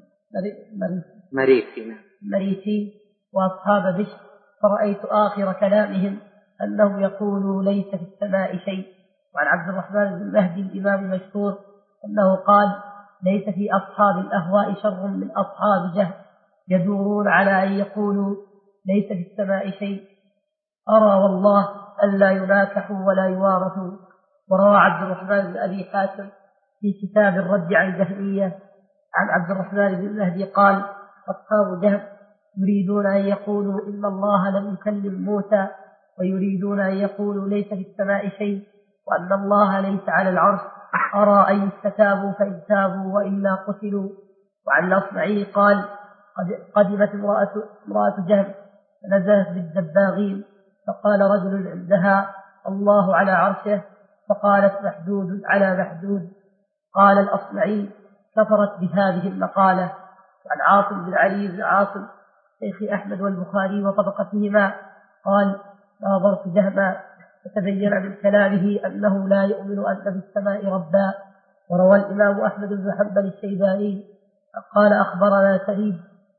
المريسي وأصحاب بشر فرأيت آخر كلامهم أنهم يقولوا ليس في السماء شيء. وعن عبد الرحمن بن مهدي الإمام المشهور أنه قال: ليس في أصحاب الأهواء شر من أصحاب جهل يدورون على أن يقولوا ليس في السماء شيء. أرى والله ألا يناكحوا ولا يوارثوا. وروى عبد الرحمن بن أبي حاتم في كتاب الرد على الجهمية عن عبد الرحمن بن مهدي قال: أصحاب جهل يريدون أن يقولوا إن الله لم يكلم موسى، ويريدون أن يقولوا ليس في السماء شيء، وأن الله ليس على العرش، أرى أن يستتابوا فإن تابوا وإلا قتلوا. وعن الأصمعي قال: قدمت امرأة جهم فنزلت بالدباغين، فقال رجل عندها: الله على عرشه، فقالت: محدود على محدود. قال الأصمعي: كفرت بهذه المقالة. وعن عاصم بن علي بن عاصم شيخ أحمد والبخاري وطبقتهما قال: ناظرت جهما فتبين من كلامه أنه لا يؤمن أن في السماء ربا. وروى الإمام أحمد بن حنبل الشيباني قال: أخبرنا سعيد.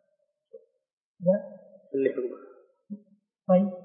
طيب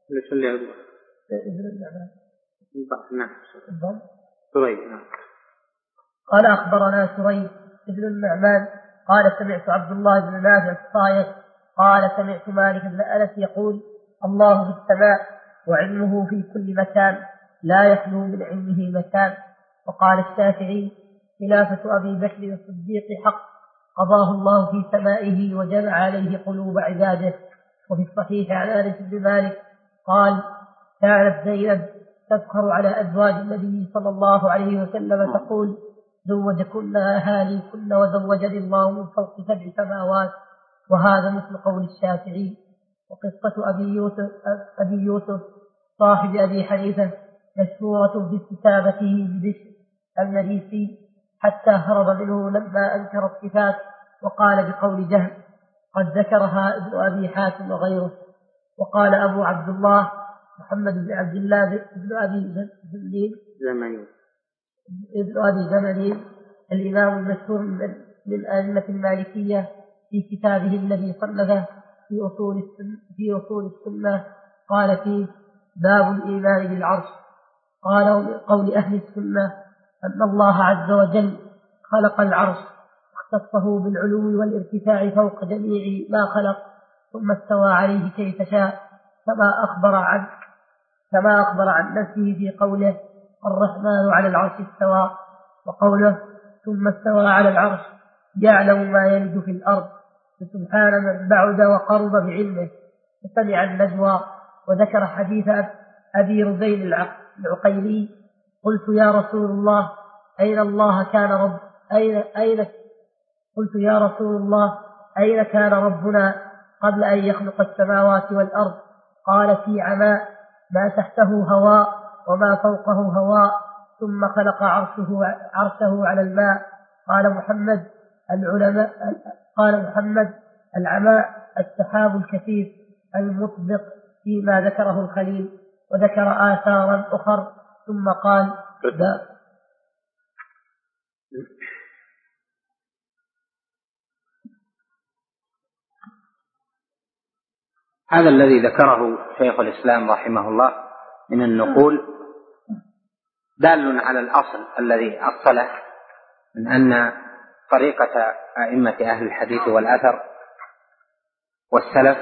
قال: أخبرنا سريج ابن النعمان قال: سمعت عبد الله بن نافع الصايغ قال: سمعت مالك بن أنس يقول: الله في السماء وعلمه في كل مكان، لا يخلو من علمه مكان. وقال الشافعي: خلافة أبي بكر الصديق حق، قضاه الله في سمائه وجمع عليه قلوب عباده. وفي الصحيح عن أنس بن مالك قال: كانت زينب تفخر على أزواج النبي صلى الله عليه وسلم تقول: زوجكن أهاليكن وزوجني الله من فوق 7 سماوات. وهذا مثل قول الشافعي. وقصة أبي يوسف صاحب أبي حنيفة مشهورة باستتابته ببشر المريسي حتى هرب منه لما أنكر الصفات، وقال بقول جهم: قد ذكرها ابن أبي حاتم وغيره. وقال أبو عبد الله محمد بن عبد الله بن أبي زمانين الإمام المشهور من أئمة المالكية في كتابه الذي صنفه في أصول السنة قال فيه: باب الإيمان بالعرش. قال: من قول أهل السنة أن الله عز وجل خلق العرش واختصه بالعلو والارتفاع فوق جميع ما خلق، ثم استوى عليه كيف شاء، كما أخبر عن نفسه في قوله: الرحمن على العرش استوى. وقوله: ثم استوى على العرش يعلم ما يلج في الأرض، سبحان من بعد وقرب بعلمه. فسمع النجوى. وذكر حديث أبي رزين العقيلي: قلت يا رسول الله أين الله كان رب قلت يا رسول الله أين كان ربنا قبل أن يخلق السماوات والأرض؟ قال: في عماء، ما تحته هواء وما فوقه هواء، ثم خلق عرشه على الماء. قال محمد: العماء السحاب الكثيف المطبق فيما ذكره الخليل. وذكر آثارا أخر ثم قال: هذا الذي ذكره شيخ الإسلام رحمه الله من النقول دال على الأصل الذي أصله من أن طريقة أئمة أهل الحديث والأثر والسلف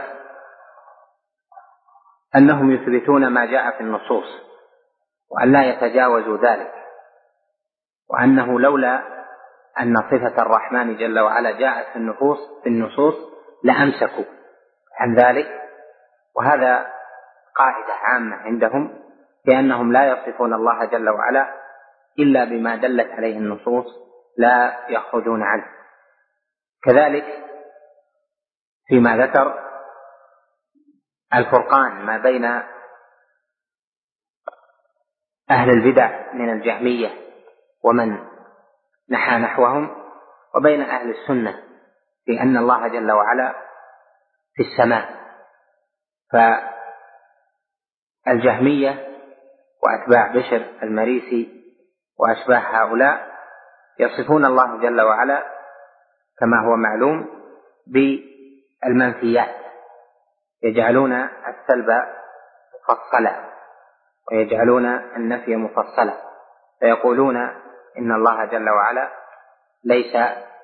أنهم يثبتون ما جاء في النصوص وأن لا يتجاوزوا ذلك، وأنه لولا أن صفة الرحمن جل وعلا جاءت في النصوص لأمسكوا عن ذلك. وهذا قاعدة عامة عندهم، بأنهم لا يصفون الله جل وعلا إلا بما دلت عليه النصوص، لا يخرجون عنه. كذلك فيما ذكر الفرقان ما بين أهل البدع من الجهمية ومن نحى نحوهم، وبين أهل السنة في أن الله جل وعلا في السماء. فالجهمية وأتباع بشر المريسي وأشباه هؤلاء يصفون الله جل وعلا كما هو معلوم بالمنفيات، يجعلون السلب مفصلا ويجعلون النفي مفصلا، فيقولون إن الله جل وعلا ليس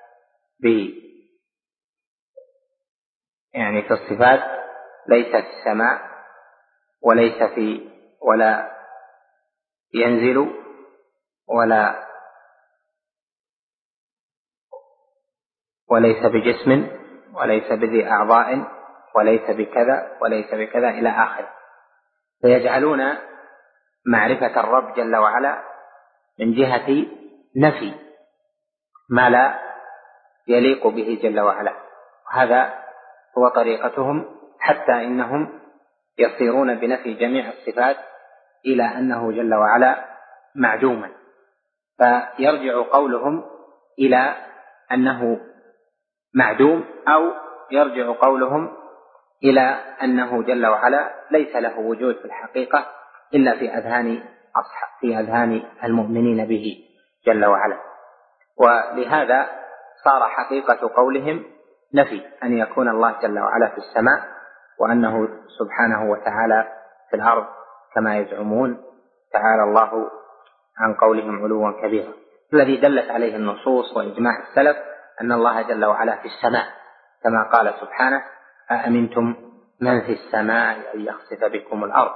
في الصفات ليس في السماء ولا ينزل وليس بجسم وليس بذي أعضاء وليس بكذا وليس بكذا إلى آخره. فيجعلون معرفة الرب جل وعلا من جهة نفي ما لا يليق به جل وعلا، وهذا هو طريقتهم، حتى إنهم يصيرون بنفي جميع الصفات إلى أنه جل وعلا معدوما، فيرجع قولهم إلى أنه معدوم، أو يرجع قولهم إلى أنه جل وعلا ليس له وجود في الحقيقة إلا في أذهان المؤمنين به جل وعلا. ولهذا صار حقيقة قولهم نفي أن يكون الله جل وعلا في السماء، وأنه سبحانه وتعالى في الأرض كما يزعمون، تعالى الله عن قولهم علوا كبيرا، الذي دلت عليه النصوص وإجماع السلف أن الله جل وعلا في السماء، كما قال سبحانه: أأمنتم من في السماء أن يخسف بكم الأرض،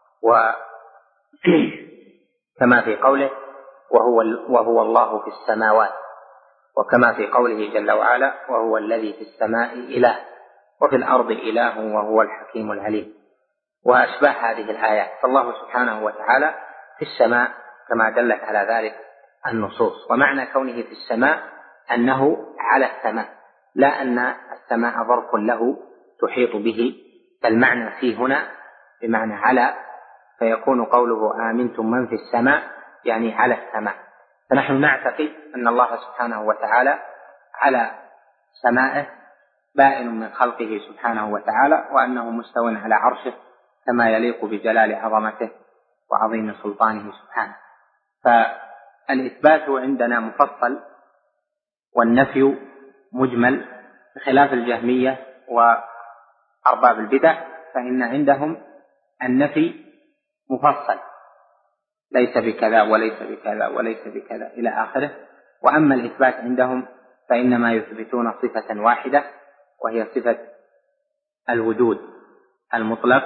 وكما في قوله: وهو الله في السماوات، وكما في قوله جل وعلا: وهو الذي في السماء إله وفي الأرض إله وهو الحكيم العليم، وأشباه هذه الآيات. فالله سبحانه وتعالى في السماء كما دلت على ذلك النصوص. ومعنى كونه في السماء أنه على السماء، لا أن السماء ظرف له تحيط به، فالمعنى فيه هنا بمعنى على، فيكون قوله آمنتم من في السماء يعني على السماء. فنحن نعتقد أن الله سبحانه وتعالى على سمائه بائن من خلقه سبحانه وتعالى، وأنه مستو على عرشه كما يليق بجلال عظمته وعظيم سلطانه سبحانه. فالإثبات عندنا مفصل والنفي مجمل، بخلاف الجهمية وأرباب البدع، فإن عندهم النفي مفصل، ليس بكذا وليس بكذا وليس بكذا إلى آخره. وأما الإثبات عندهم فإنما يثبتون صفة واحدة، وهي صفة الوجود المطلق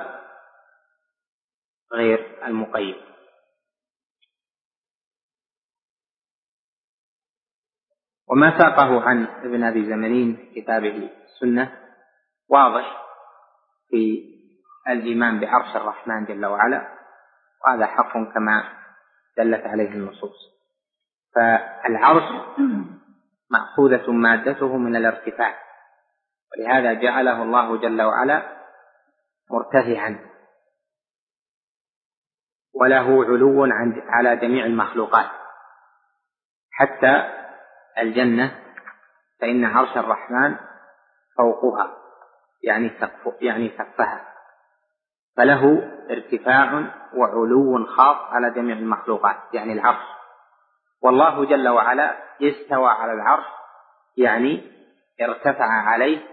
غير المقيد. وما ساقه عن ابن أبي زمنين في كتابه السنة واضح في الإيمان بعرش الرحمن جل وعلا، وهذا حق كما دلت عليه النصوص. فالعرش مأخوذة مادته من الارتفاع، ولهذا جعله الله جل وعلا مرتفعا، وله علو على جميع المخلوقات، حتى الجنة فإن عرش الرحمن فوقها يعني سقفها، فله ارتفاع وعلو خاص على جميع المخلوقات يعني العرش. والله جل وعلا استوى على العرش يعني ارتفع عليه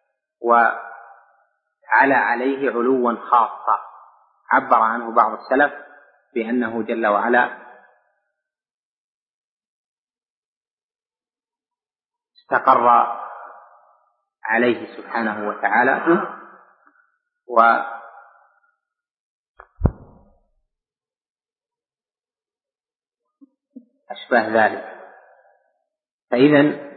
وعلى عليه علوا خاصا، عبر عنه بعض السلف بأنه جل وعلا استقر عليه سبحانه وتعالى وأشبه ذلك. فإذا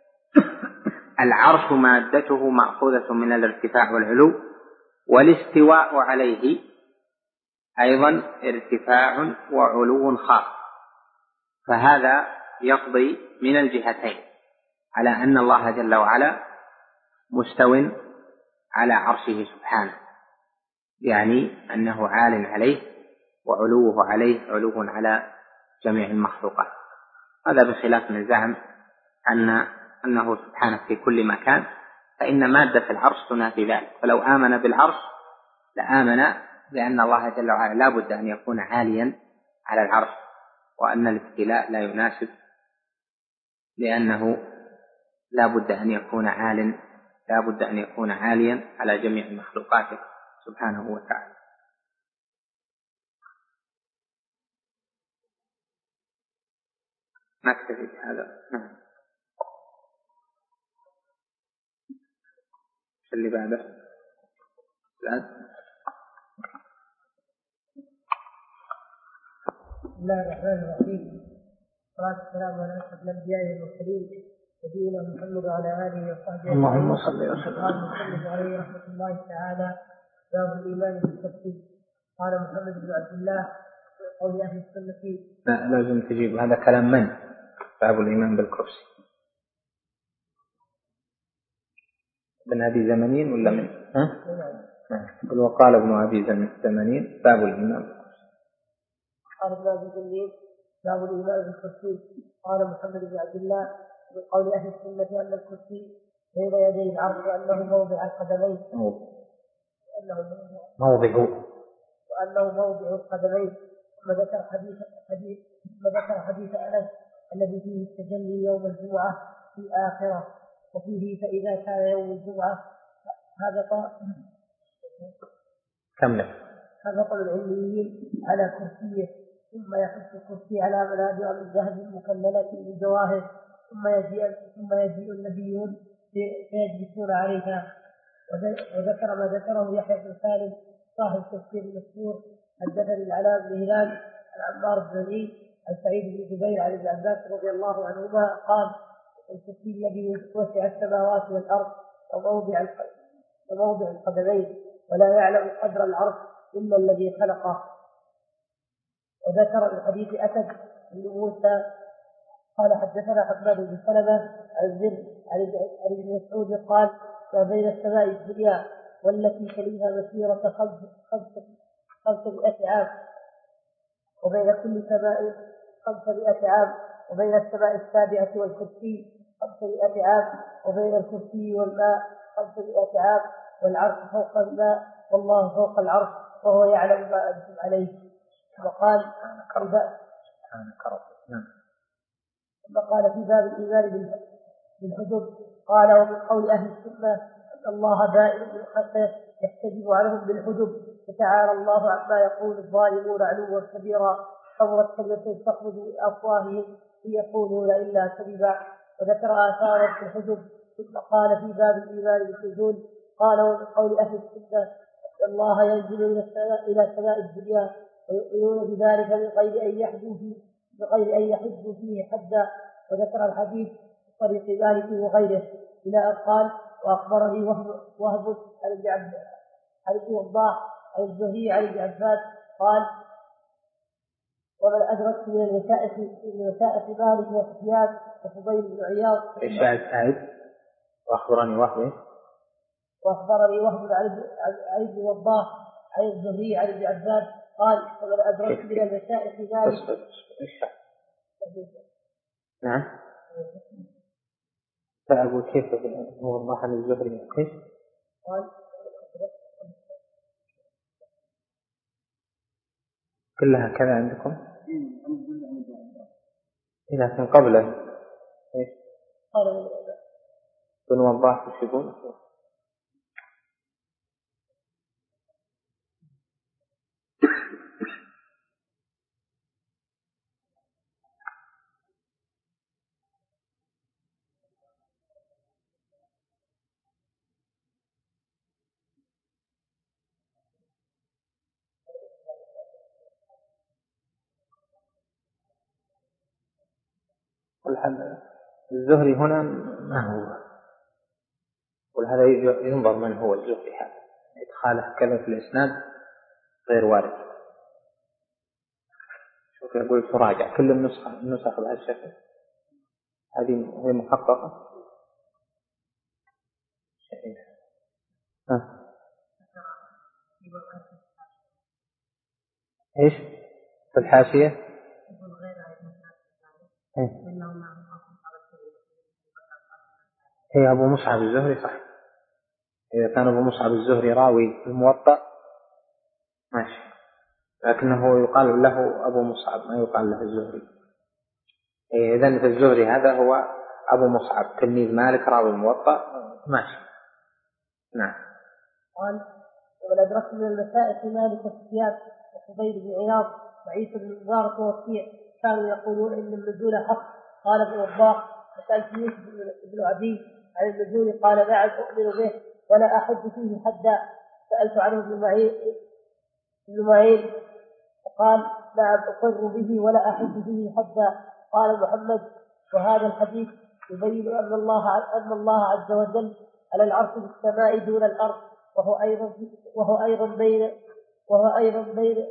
العرش مادته مأخوذة من الارتفاع والعلو، والاستواء عليه أيضا ارتفاع وعلو خاص، فهذا يقضي من الجهتين على أن الله جل وعلا مستو على عرشه سبحانه، يعني أنه عال عليه وعلوه عليه علو على جميع المخلوقات. هذا بخلاف من زعم أنه سبحانه في كل مكان، فإن مادة العرش تنافي ذلك. فلو آمن بالعرش لآمن بأن الله جل وعلا لا بد أن يكون عاليا على العرش، وأن الاستيلاء لا يناسب، لأنه لا بد أن يكون عاليا على جميع مخلوقاته سبحانه وتعالى. نكتفي بهذا. اللي بعده بسم الله الرحمن الرحيم، والصلاة والسلام على أشرف الأنبياء والمرسلين نبينا محمد وعلى آله وصحبه اللهم صل وسلم. قال المصنف عليه رحمة الله تعالى: باب الإيمان بالتفسير. قال محمد بن عبد الله قول أهل السنة. لا لازم تجيب هذا كلام من؟ باب الإيمان بالكرسي ابن أبي زمنين ولا من؟ وقال ابن أبي زمنين باب الإيمان بالكرسي. قال ابن أبي زمنين باب الإيمان بالكرسي. قال محمد بن عبد الله من قول أهل السنة أن الكرسي بين يدي العرش وأنه موضع القدمين وأنه موضع القدمين. ثم ذكر حديث أنس الذي فيه التجلي يوم الجمعة في الآخرة، وفيه فإذا كان يوم الجمعة هذا قول العلميين على كرسيه، ثم يحط الكرسي على منابع من ذهب مكللة بالجواهر، ثم يجيء النبيون فيجلسون عليها. وذكر ما ذكره يحيى بن سالم صاحب تفسير المشهور حدثني العلاء بن هلال عن عمار الزهري عن سعيد بن جبير عن ابن عباس رضي الله عنهما قال: الكرسي الذي وسع السماوات والأرض وموضع القدمين، ولا يعلم قدر العرش إلا الذي خلقه. وذكر الحديث أسد بن موسى قال: حدثنا حماد بن سلمة عن زر عن ابن مسعود قال: ما بين السماء الدنيا والتي تليها مسيرة 500 عام، وبين كل سماء 500 عام، وبين السماء السابعة والكرسي 500 عام، وبين الكرسي والماء 500 عام، والعرش فوق الماء والله فوق العرش وهو يعلم ما أنتم عليه. وقال ثم قال في باب الإيمان بالحجب قال: ومن قول أهل السنة أن الله دائم من خلقه يحتجب عنهم بالحجب، فتعالى الله عما يقول الظالمون علوا كبيرا، كبرت كلمة تخرج من أفواههم إن يقولون إلا كذبا. وذكر آثارا في الحجب. ثم قال في باب الإيمان بالنزول قال: ومن قول أهل السنة أن الله ينزل إلى سماء الدنيا ويؤمنون بذلك من غير أن يحجوا فيه حدا. وذكر الحديث بطريق مالك وغيره إلى أن قال: وأخبرني وهب عن ابن وضاح عن الزهري عن ابن عباس قال: ومن أدركت من المسائح مالك وسفيان وفضيل بن عياض. وأخبرني وهب عن ابن وضاح عن الزهري عن ابن عباس قال: ومن أدركت من المسائح مالك. نعم. فأقول كيف هو الله عن الزهري كيف؟ قال: كلها كذا عندكم؟ إذا كان قبله إيش؟ قال بن وضاح وش يقول؟ الزهري هنا ما هو؟ ولهذا ينظر من هو الزهري هذا، إدخاله كذا في الإسناد غير وارد. شوف يقول تراجع كل النسخ بهذا الشكل، هذه هي محققة. إيش في الحاشية؟ هي أبو مصعب الزهري صح. إذا كان أبو مصعب الزهري راوي الموطأ ماشي، لكنه يقال له أبو مصعب ما يقال له الزهري. إذن في الزهري هذا هو أبو مصعب تلميذ مالك راوي الموطأ ماشي. نعم. قال: ومن أدركت من المسائح مالك وسفيان وفضيل بن عياض وعيسى بن مبارك ووكيع كانوا يقولون إن النزول حق. قال ابن وضاح: فسألت يوسف بن عدي عن النزول قال: نعم أؤمن به ولا أحد فيه حدا. سألت عنه ابن معين فقال: نعم أقر به ولا أحد فيه حدا. قال محمد: وهذا الحديث يبين أن الله عز وجل على العرش في السماء دون الأرض، وهو أيضا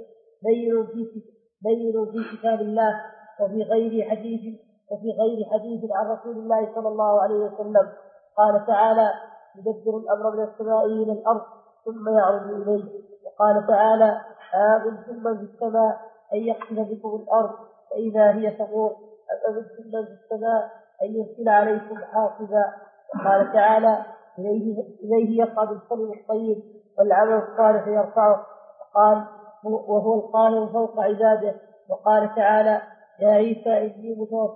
بين في كتاب الله وفي غير حديث عن رسول الله صلى الله عليه وسلم. قال تعالى: يدبر الأمر من السماء إلى الأرض ثم يعرج إليه. وقال تعالى: أأمنتم من في السماء أن يخسف بكم الأرض فإذا هي تمور أم أمنتم من في السماء أن يرسل عليكم حاصبا. وقال تعالى: إليه يصعد الكلم الطيب والعمل الصالح يرفعه. وقال: وهو القاهر فوق عباده. وقال تعالى: يا عيسى إني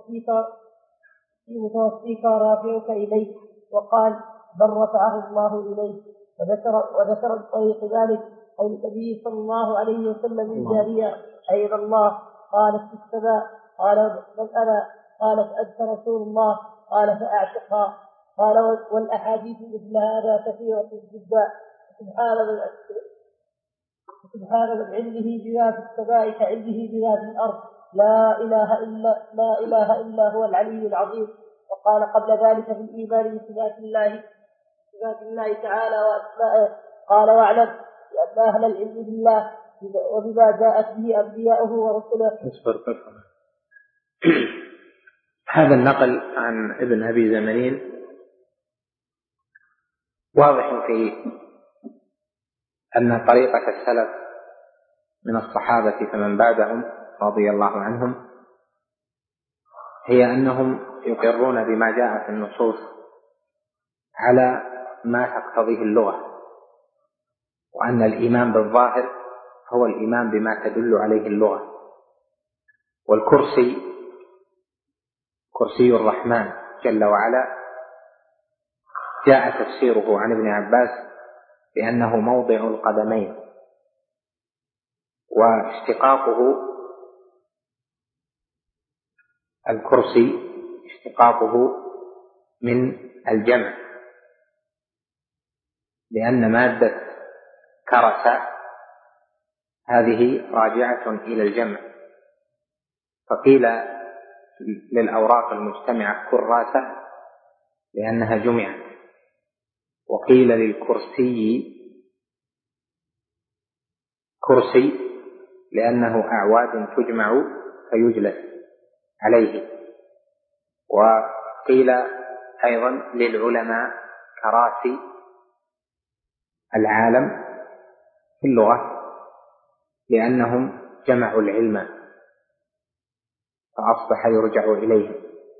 متوفيك ورافعك إليك. وقال: بل رفعه الله إليه. وذكر الطريق ذلك قول النبي صلى الله عليه وسلم الجارية: أين الله؟ قالت: في السماء. قال: من أنا؟ قالت: أنت رسول الله. قال: فأعتقها. قال: والأحاديث مثل هذا كثيرة جدا. سبحان من علمه بما في السماء كعلمه بما في الأرض، لا إله إلا هو العلي العظيم. وقال قبل ذلك في الإيمان بصفات الله تعالى وأسمائه: قال: واعلم بأن أهل العلم بالله وبما جاءت به أنبياؤه ورسله. هذا النقل عن ابن أبي زمنين واضح في أن طريقة السلف من الصحابة فمن بعدهم رضي الله عنهم هي أنهم يقرون بما جاء في النصوص على ما تقتضيه اللغة، وأن الإيمان بالظاهر هو الإيمان بما تدل عليه اللغة. والكرسي كرسي الرحمن جل وعلا جاء تفسيره عن ابن عباس بأنه موضع القدمين، واشتقاقه الكرسي اشتقاقه من الجمع، لأن مادة كرس هذه راجعة إلى الجمع، فقيل للأوراق المجتمعة كراسة لأنها جمعت، وقيل للكرسي كرسي لأنه أعواد تجمع فيجلس عليه. وقيل أيضا للعلماء كراسي العالم في اللغة لأنهم جمعوا العلم فأصبح يرجع إليه.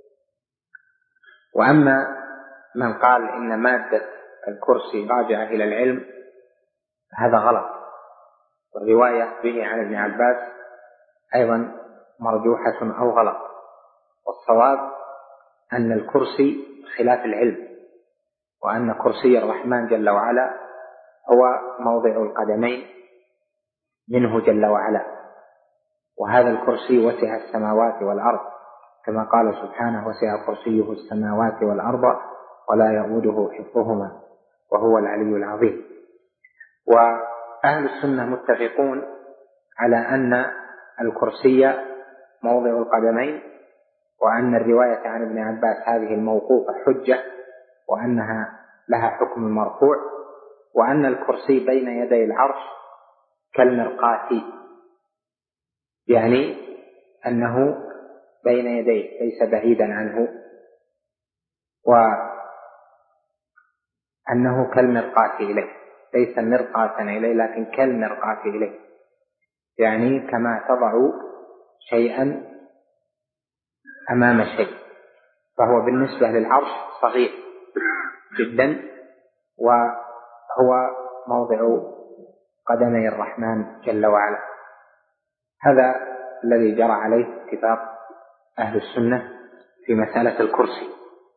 وأما من قال إن مادة الكرسي راجعة إلى العلم هذا غلط، والرواية به عن ابن عباس أيضا مرجوحة أو غلط، والصواب أن الكرسي خلاف العلم، وأن كرسي الرحمن جل وعلا هو موضع القدمين منه جل وعلا، وهذا الكرسي وسع السماوات والأرض كما قال سبحانه: وسع كرسيه السماوات والأرض ولا يؤوده حفظهما وهو العلي العظيم. وأهل السنة متفقون على أن الكرسي موضع القدمين، وأن الرواية عن ابن عباس هذه الموقوفة حجة، وأنها لها حكم مرفوع، وأن الكرسي بين يدي العرش كالمرقاة، يعني أنه بين يديه ليس بعيدا عنه، وأنه كالمرقاة إليه، ليس مرقاة إليه لكن كالمرقاة إليه، يعني كما تضع شيئا أمام شيء، فهو بالنسبة للعرش صغير جدا، وهو موضع قدمي الرحمن جل وعلا. هذا الذي جرى عليه اتفاق أهل السنة في مسألة الكرسي.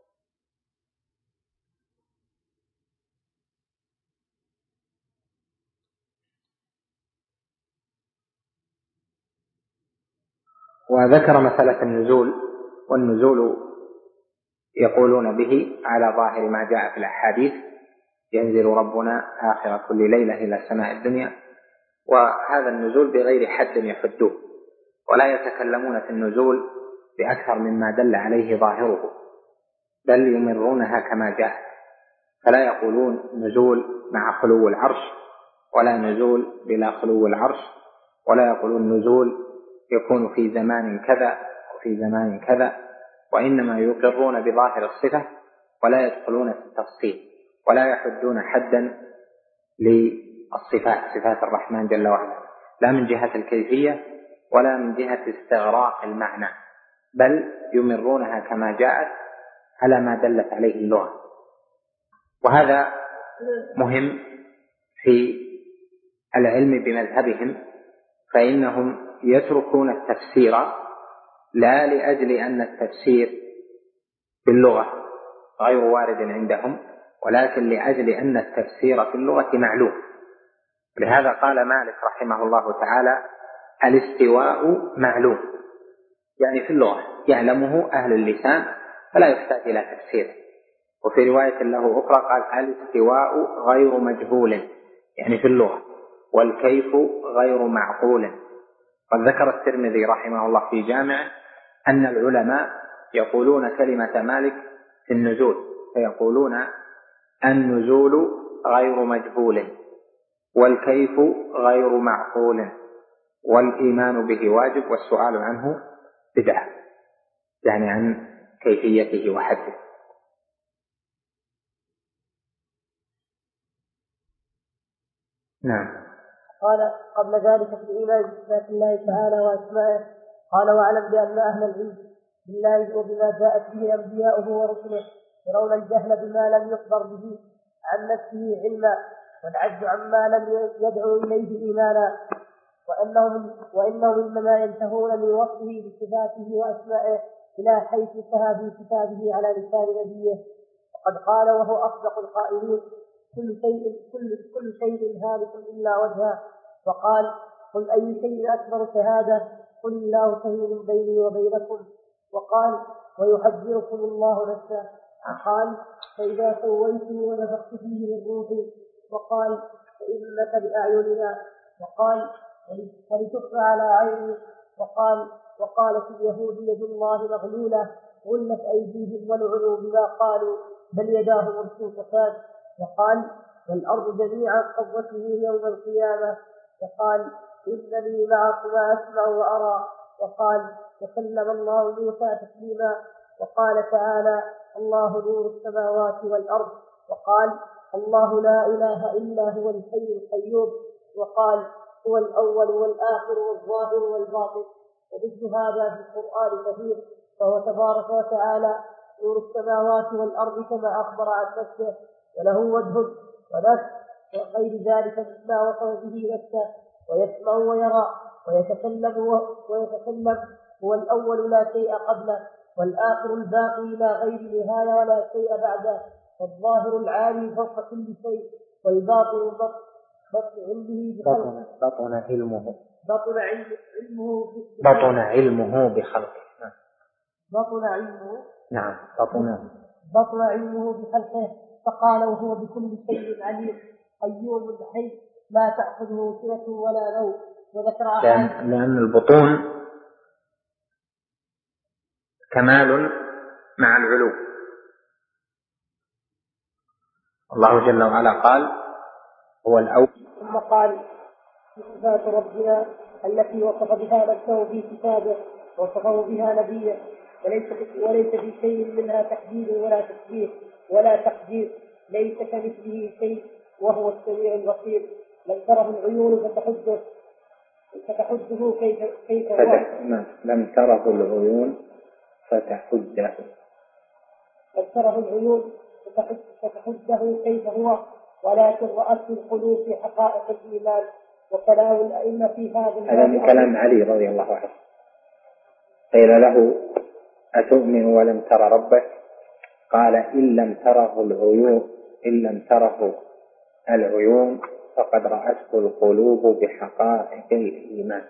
وذكر مسألة النزول، والنزول يقولون به على ظاهر ما جاء في الأحاديث: ينزل ربنا آخر كل ليلة إلى سماء الدنيا. وهذا النزول بغير حد يحدوه، ولا يتكلمون في النزول بأكثر مما دل عليه ظاهره، بل يمرونها كما جاءت، فلا يقولون نزول مع خلو العرش، ولا نزول بلا خلو العرش، ولا يقولون نزول يكون في زمان كذا وفي زمان كذا، وإنما يقرون بظاهر الصفة ولا يدخلون في التفصيل، ولا يحدون حدا للصفات، صفات الرحمن جل وعلا، لا من جهة الكيفية ولا من جهة استغراق المعنى، بل يمرونها كما جاءت على ما دلت عليه اللغة. وهذا مهم في العلم بمذهبهم، فإنهم يتركون التفسير لا لأجل أن التفسير باللغة غير وارد عندهم، ولكن لأجل أن التفسير في اللغة معلوم. لهذا قال مالك رحمه الله تعالى: الاستواء معلوم، يعني في اللغة يعلمه أهل اللسان فلا يحتاج إلى تفسير. وفي رواية له أخرى قال: الاستواء غير مجهول، يعني في اللغة، والكيف غير معقول. قد ذكر الترمذي رحمه الله في جامعه أن العلماء يقولون كلمة مالك في النزول، فيقولون: النزول غير مجهول، والكيف غير معقول، والإيمان به واجب، والسؤال عنه بدعة، يعني عن كيفيته وحده. نعم. قال قبل ذلك في الإيمان بصفات الله تعالى وأسمائه، قال: واعلم بأن أهل العلم بالله وبما جاءت به أنبياؤه ورسله يرون الجهل بما لم يخبر به عن نفسه علما، والعجز عما لم يدعو إليه إيمانا، وإنهم إنما ينتهون من وصفه بصفاته وأسمائه إلى حيث انتهى في كتابه على لسان نبيه. وقد قال وهو أصدق القائلين: كل شيء هالك إلا وجهه. وقال: قل أي شيء أكبر شهادة؟ قل الله شهيد بيني وبينكم. وقال: ويحذركم الله نفسه. وقال: فإذا سويته ونفخت فيه من روحي. وقال: فإنك بأعيننا. وقال: ولتخفى على عيني. وقالت اليهود يد الله مغلولة غلت أيديهم ولعنوا بما قالوا بل يداه مبسوطتان. وقال: والأرض جميعا قبضته يوم القيامة. وقال: إنني معكم أسمع وأرى. وقال: وكلم الله موسى تكليما. وقال تعالى: الله نور السماوات والأرض. وقال: الله لا إله إلا هو الحي القيوم. وقال: هو الأول والآخر والظاهر والباطن. ومثل هذا في القرآن كثير، فهو تبارك وتعالى نور السماوات والأرض كما أخبر عن نفسه، وله وجه ونفس وغير ذلك مما وصف به نفسه، ويسمع ويرى ويتكلم. هو الأول لا شيء قبله، والآخر الباقي لا غير نهاية ولا شيء بعده، والظاهر العالي فوق كل شيء، والباطن بطن علمه بخلقه. فقال: وهو بكل شيء عليم قيوم حي لا تأخذه سنة ولا نوم. وذكر لأن البطون كمال مع العلو. الله جل وعلا قال: هو الأول. ثم قال: صفات ربنا التي وصف بها نفسه في كتابه وصفه بها نبيه، وليس في شيء منها تحديد ولا تشبيه ولا تقدير، ليس كمثله شيء وهو السميع البصير. لم تره العيون فتحده كيف هو. لم تره العيون فتحده. لم تره العيون فتحده كيف هو، ولكن رأت القلوب في حقائق الإيمان. وكلام الأئمة في هذا من كلام علي رضي الله عنه. قيل له: أتؤمن ولم تر ربك؟ قال: إن لم تره العيون فقد رأته القلوب بحقائق الإيمان.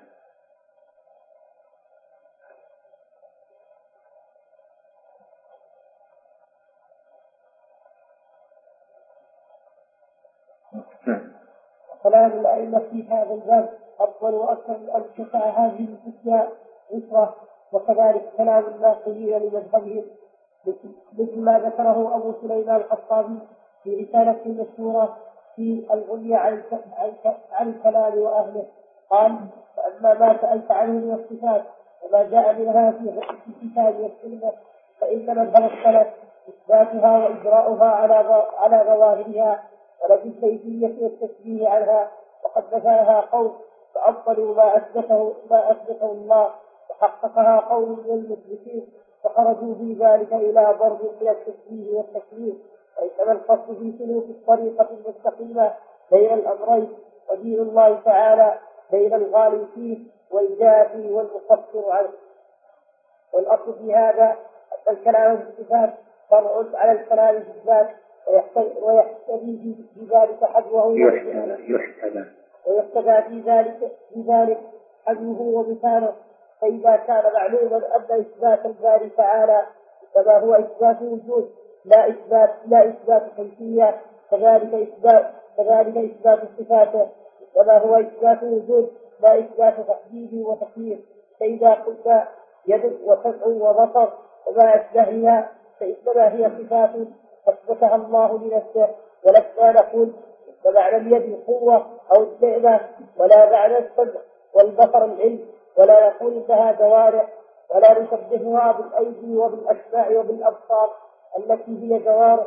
كلام الأئمة في هذا الباب أفضل وأكثر من أن تسع هذه الفتيا عشرة. وكذلك كلام الناقلين لمذهبهم مثل ما ذكره أبو سليمان الخطابي في رسالة مشهورة في الغنية عن الكلام وأهله. قال: فأما ما سألت عنه من الصفات وما جاء منها في الكتاب والسنة فإن مذهب السلف إثباتها وإجراؤها على ظواهرها ولدى الكيفية والتشبيه عنها، وقد نفاها قوم فأبطلوا ما أثبته الله، وحققها قوم من المشركين فخرجوا في ذلك إلى ضرب من التشبيه والتكليف. وإنما القصد في سلوك الطريقة المستقيمة بين الأمرين، ودين الله تعالى بين الغالي فيه والجاء فيه والمقصر عنه. والأصل في هذا أن الكلام بالصفات فرع على الكلام بالذات، ويحتذي في ذلك حذوه ويحتذى في ذلك حذوه ومثاله. فإذا كان معلوما أن إثبات الباري تعالى فما هو إثبات وجود لا إثبات كيفية، كذلك إثبات الصفات وما هو إثبات وجود لا إثبات تحديد وتكييف. فإذا قلنا يد وسمع وبصر وما أشبهها فإنما هي صفات أثبتها الله لنفسه، ولسنا نقول إن معنى اليد القوة أو النعمة، ولا معنى السمع والبصر العلم، ولا نقول إنها جوارح، ولا نشبهها بالأيدي وبالأسماع وبالأبصار التي هي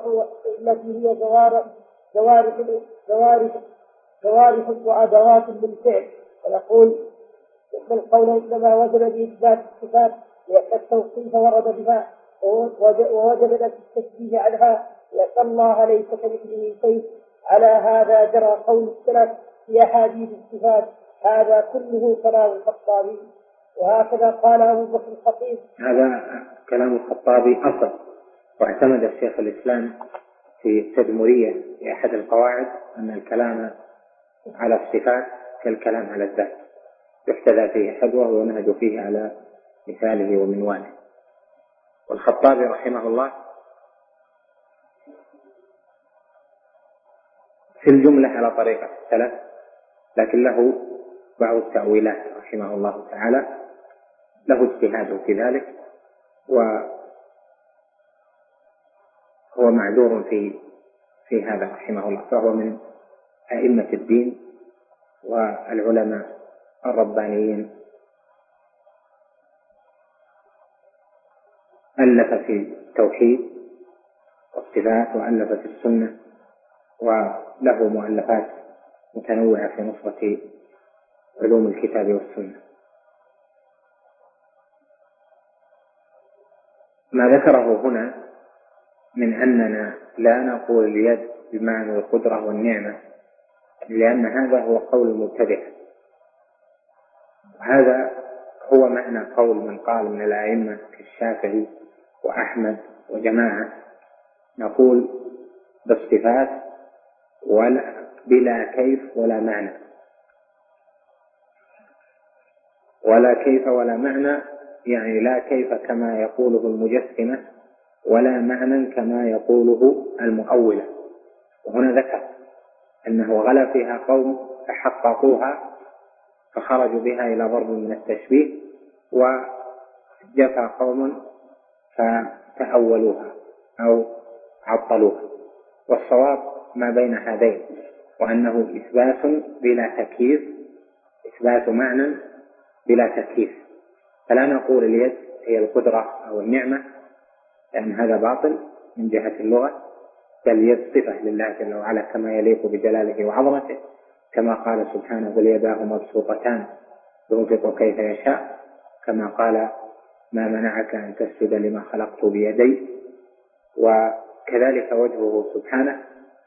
جوارح وأدوات للفعل. ونقول إن القول إنما وجب بإثبات الصفات لأن التوصيف ورد بها، ووجب التشبيه عنها لأن الله ليس كمثله شيء. على هذا جرى قول السلف في أحاديث الصفات. هذا كله كلام الخطابي، وهكذا قال أبو بكر الخطيب. هذا كلام الخطابي أصل، واعتمد الشيخ الإسلام في التدمرية في أحد القواعد أن الكلام على الصفات كالكلام على الذات، يحتذى فيه حذوه وينهج فيه على مثاله ومنواله. والخطابي رحمه الله في الجملة على طريقة السلف، لكن له بعض التأويلات رحمه الله تعالى، له اجتهاد في ذلك، وهو معذور في هذا رحمه الله، فهو من أئمة الدين والعلماء الربانيين. ألف في التوحيد والصفات، وألف في السنة، وله مؤلفات متنوعة في نصرة علوم الكتاب والسنة. ما ذكره هنا من أننا لا نقول اليد بمعنى القدرة والنعمة، لأن هذا هو قول المبتدع، وهذا هو معنى قول من قال من الأئمة كالشافعي وأحمد وجماعة، نقول بالصفات بلا كيف ولا معنى، ولا كيف ولا معنى، يعني لا كيف كما يقوله المجسمة، ولا معنى كما يقوله المؤولة. وهنا ذكر أنه غلا فيها قوم فحققوها فخرجوا بها إلى ضرب من التشبيه، وجفى قوم فتأولوها أو عطلوها. والصواب ما بين هذين، وأنه إثبات بلا تكييف، إثبات معنى بلا تكييف. فلا نقول اليد هي القدرة أو النعمة، لأن هذا باطل من جهة اللغة، بل اليد صفة لله جل وعلا كما يليق بجلاله وعظمته، كما قال سبحانه بل يداه مبسوطتان ينفق كيف يشاء، كما قال ما منعك أن تسجد لما خلقت بيدي. وكذلك وجهه سبحانه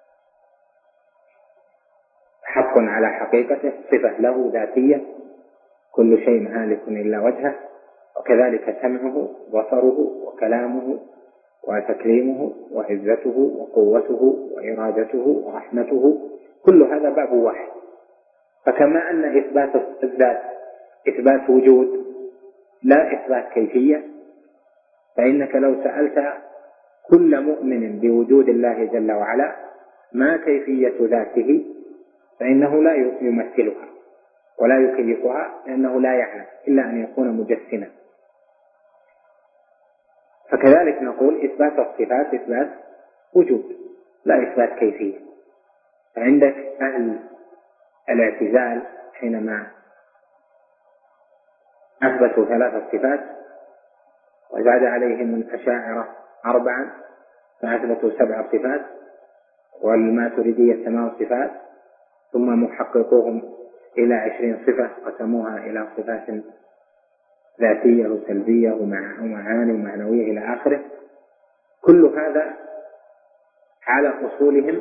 حق على حقيقته، صفة له ذاتية، كل شيء هالك إلا وجهه. وكذلك سمعه وبصره وكلامه وتكليمه وعزته وقوته وإرادته ورحمته، كل هذا باب واحد. فكما أن إثبات الذات إثبات وجود لا إثبات كيفية، فإنك لو سألت كل مؤمن بوجود الله جل وعلا ما كيفية ذاته فإنه لا يمثلها ولا يكيفها، لأنه لا يعلم إلا أن يكون مجسما. فكذلك نقول إثبات الصفات إثبات وجود لا إثبات كيفية. فعندك أهل الاعتزال حينما أثبتوا 3 صفات وزاد عليهم الأشاعرة 4 فأثبتوا 7 صفات، والماتريدية 8 صفات، ثم محققوهم إلى 20 صفة قسموها إلى صفات ذاتية وسلبية ومعاني ومعنوية إلى آخره. كل هذا على أصولهم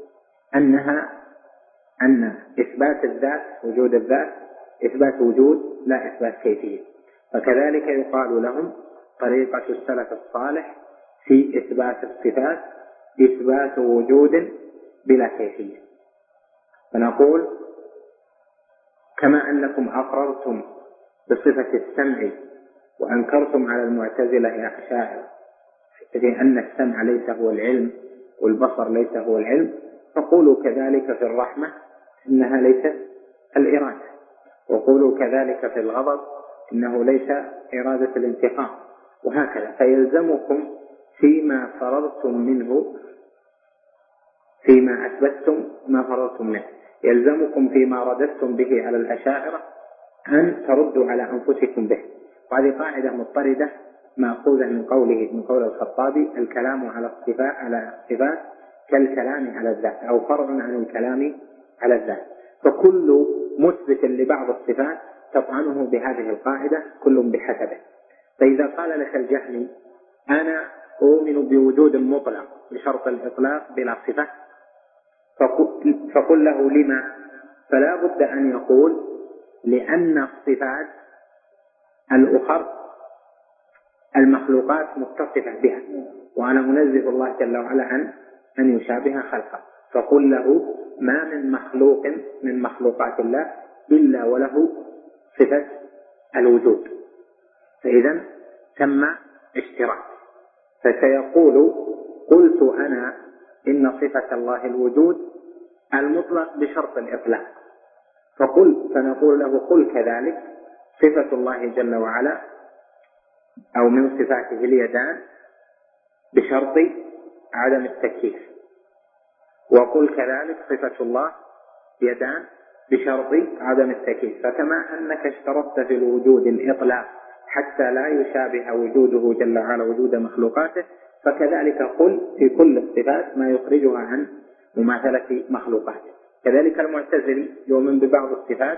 أن إثبات الذات وجود الذات إثبات وجود لا إثبات كيفية. فكذلك يقال لهم طريقة السلف الصالح في إثبات الصفات إثبات وجود بلا كيفية. فنقول كما أنكم أقررتم بصفة السمع وأنكرتم على المعتزلة يا أشاعرة أن السمع ليس هو العلم والبصر ليس هو العلم، فقولوا كذلك في الرحمة إنها ليست الإرادة، وقولوا كذلك في الغضب إنه ليس إرادة الانتقام، وهكذا. فيلزمكم فيما فرضتم منه فيما أثبتتم ما فرضتم منه، يلزمكم فيما رددتم به على الأشاعرة أن تردوا على أنفسكم به. وهذه قاعدة مضطردة مأخوذة من قول الخطابي: الكلام على الصفات كالكلام على الذات، أو فرع عن الكلام على الذات. فكل مثبت لبعض الصفات تطعنه بهذه القاعدة كل بحسبه. فإذا قال لك الجهمي: أنا أؤمن بوجود مطلق بشرط الإطلاق بلا صفة، فقل له: لما؟ فلا بد أن يقول: لأن الصفات الأخر المخلوقات متصفة بها، وأنا أنزه الله جل وعلا عن أن يشابه خلقه. فقل له: ما من مخلوق من مخلوقات الله إلا وله صفة الوجود. فإذا تم اشتراك. فسيقول: قلت أنا إن صفة الله الوجود المطلق بشرط الإطلاق. فنقول له: قل كذلك صفة الله جل وعلا أو من صفاته اليدان بشرط عدم التكييف، وقل كذلك صفة الله يدان بشرط عدم التكييف. فكما أنك اشترطت في الوجود الإطلاق حتى لا يشابه وجوده جل وعلا وجود مخلوقاته، فكذلك قل في كل الصفات ما يخرجها عن مماثلة مخلوقاته. كذلك المعتزلي يؤمن ببعض الصفات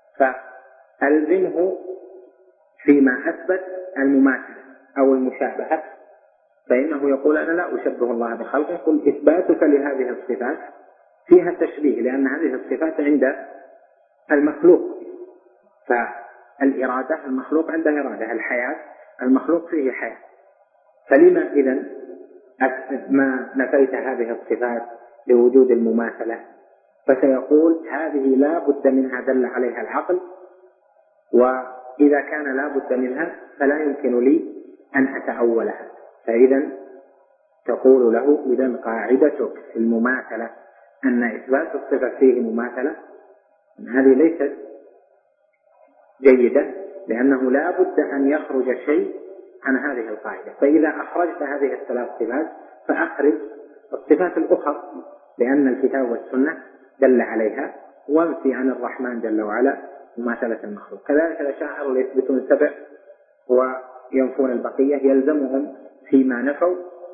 فألزمه فيما أثبت المماثلة أو المشابهة، فإنه يقول: أنا لا أشبه الله بخلقه. قل: إثباتك لهذه الصفات فيها تشبيه، لأن هذه الصفات عند المخلوق، فالإرادة المخلوق عنده إرادة، الحياة المخلوق فيه حياة، فلما إذن ما نفيت هذه الصفات لوجود المماثلة؟ فسيقول: هذه لا بد منها دل عليها العقل، وإذا كان لا بد منها فلا يمكن لي أن أتأولها. فإذا تقول له: إذن قاعدتك في المماثلة أن إثبات الصفة فيه مماثلة، هذه ليست جيدة، لأنه لا بد أن يخرج شيء عن هذه القاعدة. فإذا أخرجت هذه الثلاث صفات فأخرج الصفات الأخرى، لأن الكتاب والسنة دل عليها، وانفي عن الرحمن جل وعلا مماثلة المخلوق. كذلك الأشاعرة يثبتون 7 وينفون البقية، يلزمهم فيما نفوا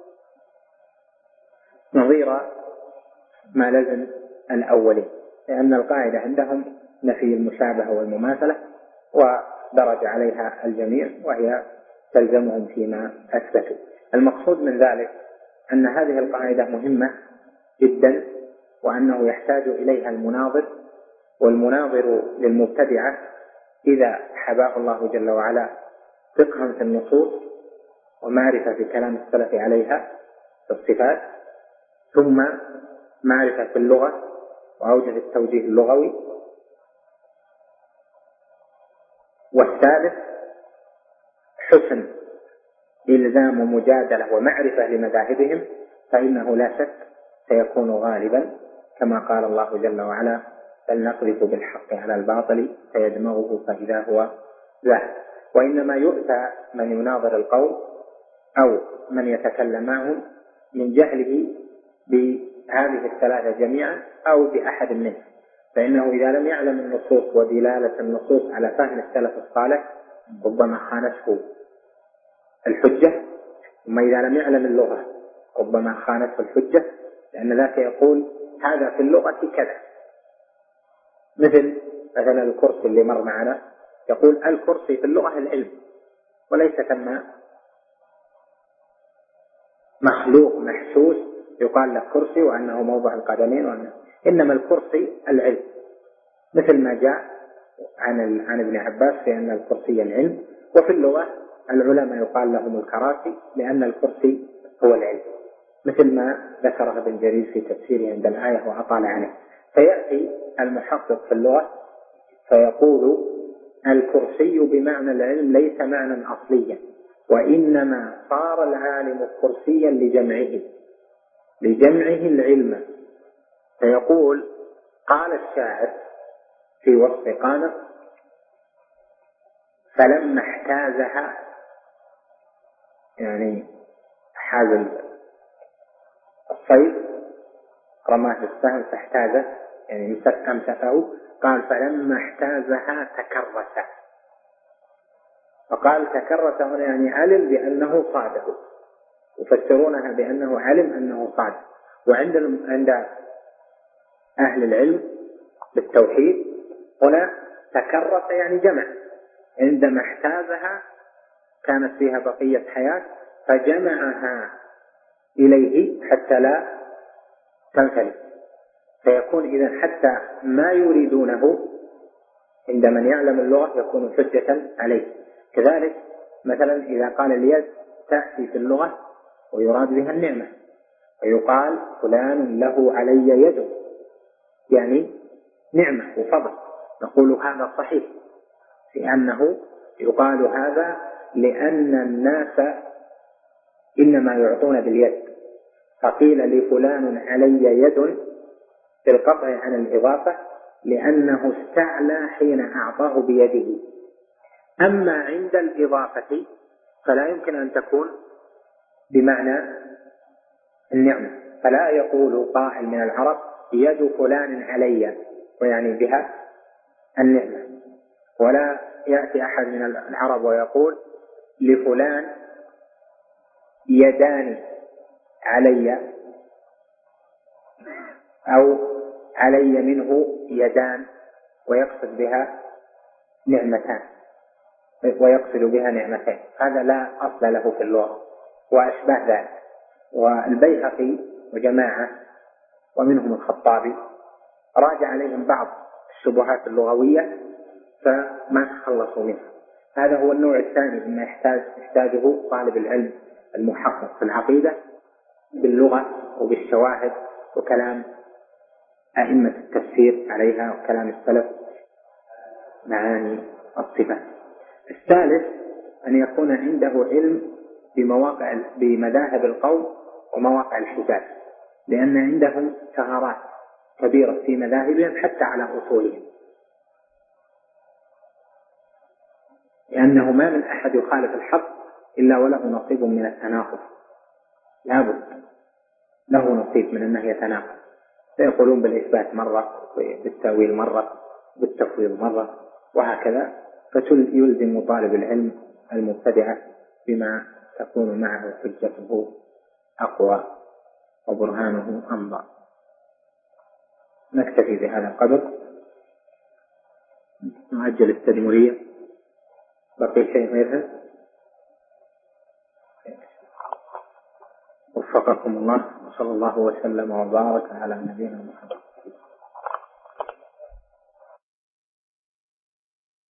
نظير ما لزم الأولين، لأن القاعدة عندهم نفي المشابهة والمماثلة، ودرج عليها الجميع، وهي تلزمهم فيما أثبتوا. المقصود من ذلك أن هذه القاعدة مهمة جدا، وأنه يحتاج إليها المناظر، والمناظر للمبتدعة إذا حباه الله جل وعلا فقها في النصوص ومعرفة في كلام السلف عليها في الصفات، ثم معرفة في اللغة وأوجه التوجيه اللغوي، والثالث حسن إلزام ومجادلة ومعرفة لمذاهبهم، فإنه لا شك سيكون غالبا، كما قال الله جل وعلا: فلنقذف بالحق على الباطل فيدمغه فإذا هو ذاهب. وإنما يؤتى من يناظر القول أو من يتكلم معهم من جهله بهذه الثلاثة جميعا أو بأحد منها، فإنه إذا لم يعلم النصوص ودلالة النصوص على فهم السلف الصالح ربما خانته الحجة، ثم إذا لم يعلم اللغة ربما خانته الحجة، لأن ذاك يقول هذا في اللغة كذا، مثلا الكرسي اللي مر معنا، يقول الكرسي في اللغة العلم، وليس ثم مخلوق محسوس يقال له كرسي وأنه موضع القدمين، إنما الكرسي العلم، مثل ما جاء عن ابن عباس في أن الكرسي العلم. وفي اللغة العلماء يقال لهم الكراسي لأن الكرسي هو العلم، مثل ما ذكره ابن جرير في تفسيره عند الآية وأطال عليه. فيأتي المحقق في اللغة فيقول الكرسي بمعنى العلم ليس معنى أصليا، وإنما صار العالم كرسيا لجمعه العلم. فيقول قال الشاعر في وصف قانص فلما احتازها، يعني حاز الصيد رماه السهم فاحتازه، يعني أمسكه، قال فلما احتازها تكرس، فقال تكرس هنا يعني علم بأنه صادق، يفسرونها بأنه علم أنه صادق. وعند أهل العلم بالتوحيد هنا تكرس يعني جمع، عندما احتازها كانت فيها بقية حياة فجمعها إليه حتى لا تنفلت، فيكون إذن حتى ما يريدونه عند من يعلم اللغة يكون حجة عليه. كذلك مثلا إذا قال اليد تأتي في اللغة ويراد بها النعمة، ويقال فلان له علي يد، يعني نعمة وفضل، نقول هذا صحيح لأنه يقال هذا لأن الناس إنما يعطون باليد، فقيل لفلان علي يد في القطع عن الإضافة لأنه استعلى حين أعطاه بيده. أما عند الإضافة فلا يمكن أن تكون بمعنى النعمة، فلا يقول قائل من العرب يد فلان علي ويعني بها النعمة، ولا يأتي أحد من العرب ويقول لفلان يدان علي أو علي منه يدان ويقصد بها نعمتان ويقصد بها نعمتين، هذا لا أصل له في اللغة وأشبه ذلك. والبيهقي وجماعة ومنهم الخطابي راجع عليهم بعض الشبهات اللغوية فما تخلصوا منها. هذا هو النوع الثاني مما يحتاجه طالب العلم المحقق في العقيدة باللغة وبالشواهد وكلام أئمة التفسير عليها وكلام السلف معاني الصفات. الثالث أن يكون عنده علم بمذاهب القوم ومواقع الحجاج، لأن عندهم ثغرات كبيرة في مذاهبهم حتى على أصولهم، لأنه ما من أحد يخالف الحق إلا وله نصيب من التناقض، لابد له نصيب من أنه يتناقض، فيقولون بالإثبات مرة بالتأويل مرة بالتفويض مرة وهكذا، فيلزم طالب العلم المبتدعة بما تكون معه حجته أقوى وبرهانه أمضى. نكتفي بهذا القدر، نؤجل التدمرية، بقي شيء غيرها. وفقكم الله، وصلى الله وسلم وبارك على نبينا محمد.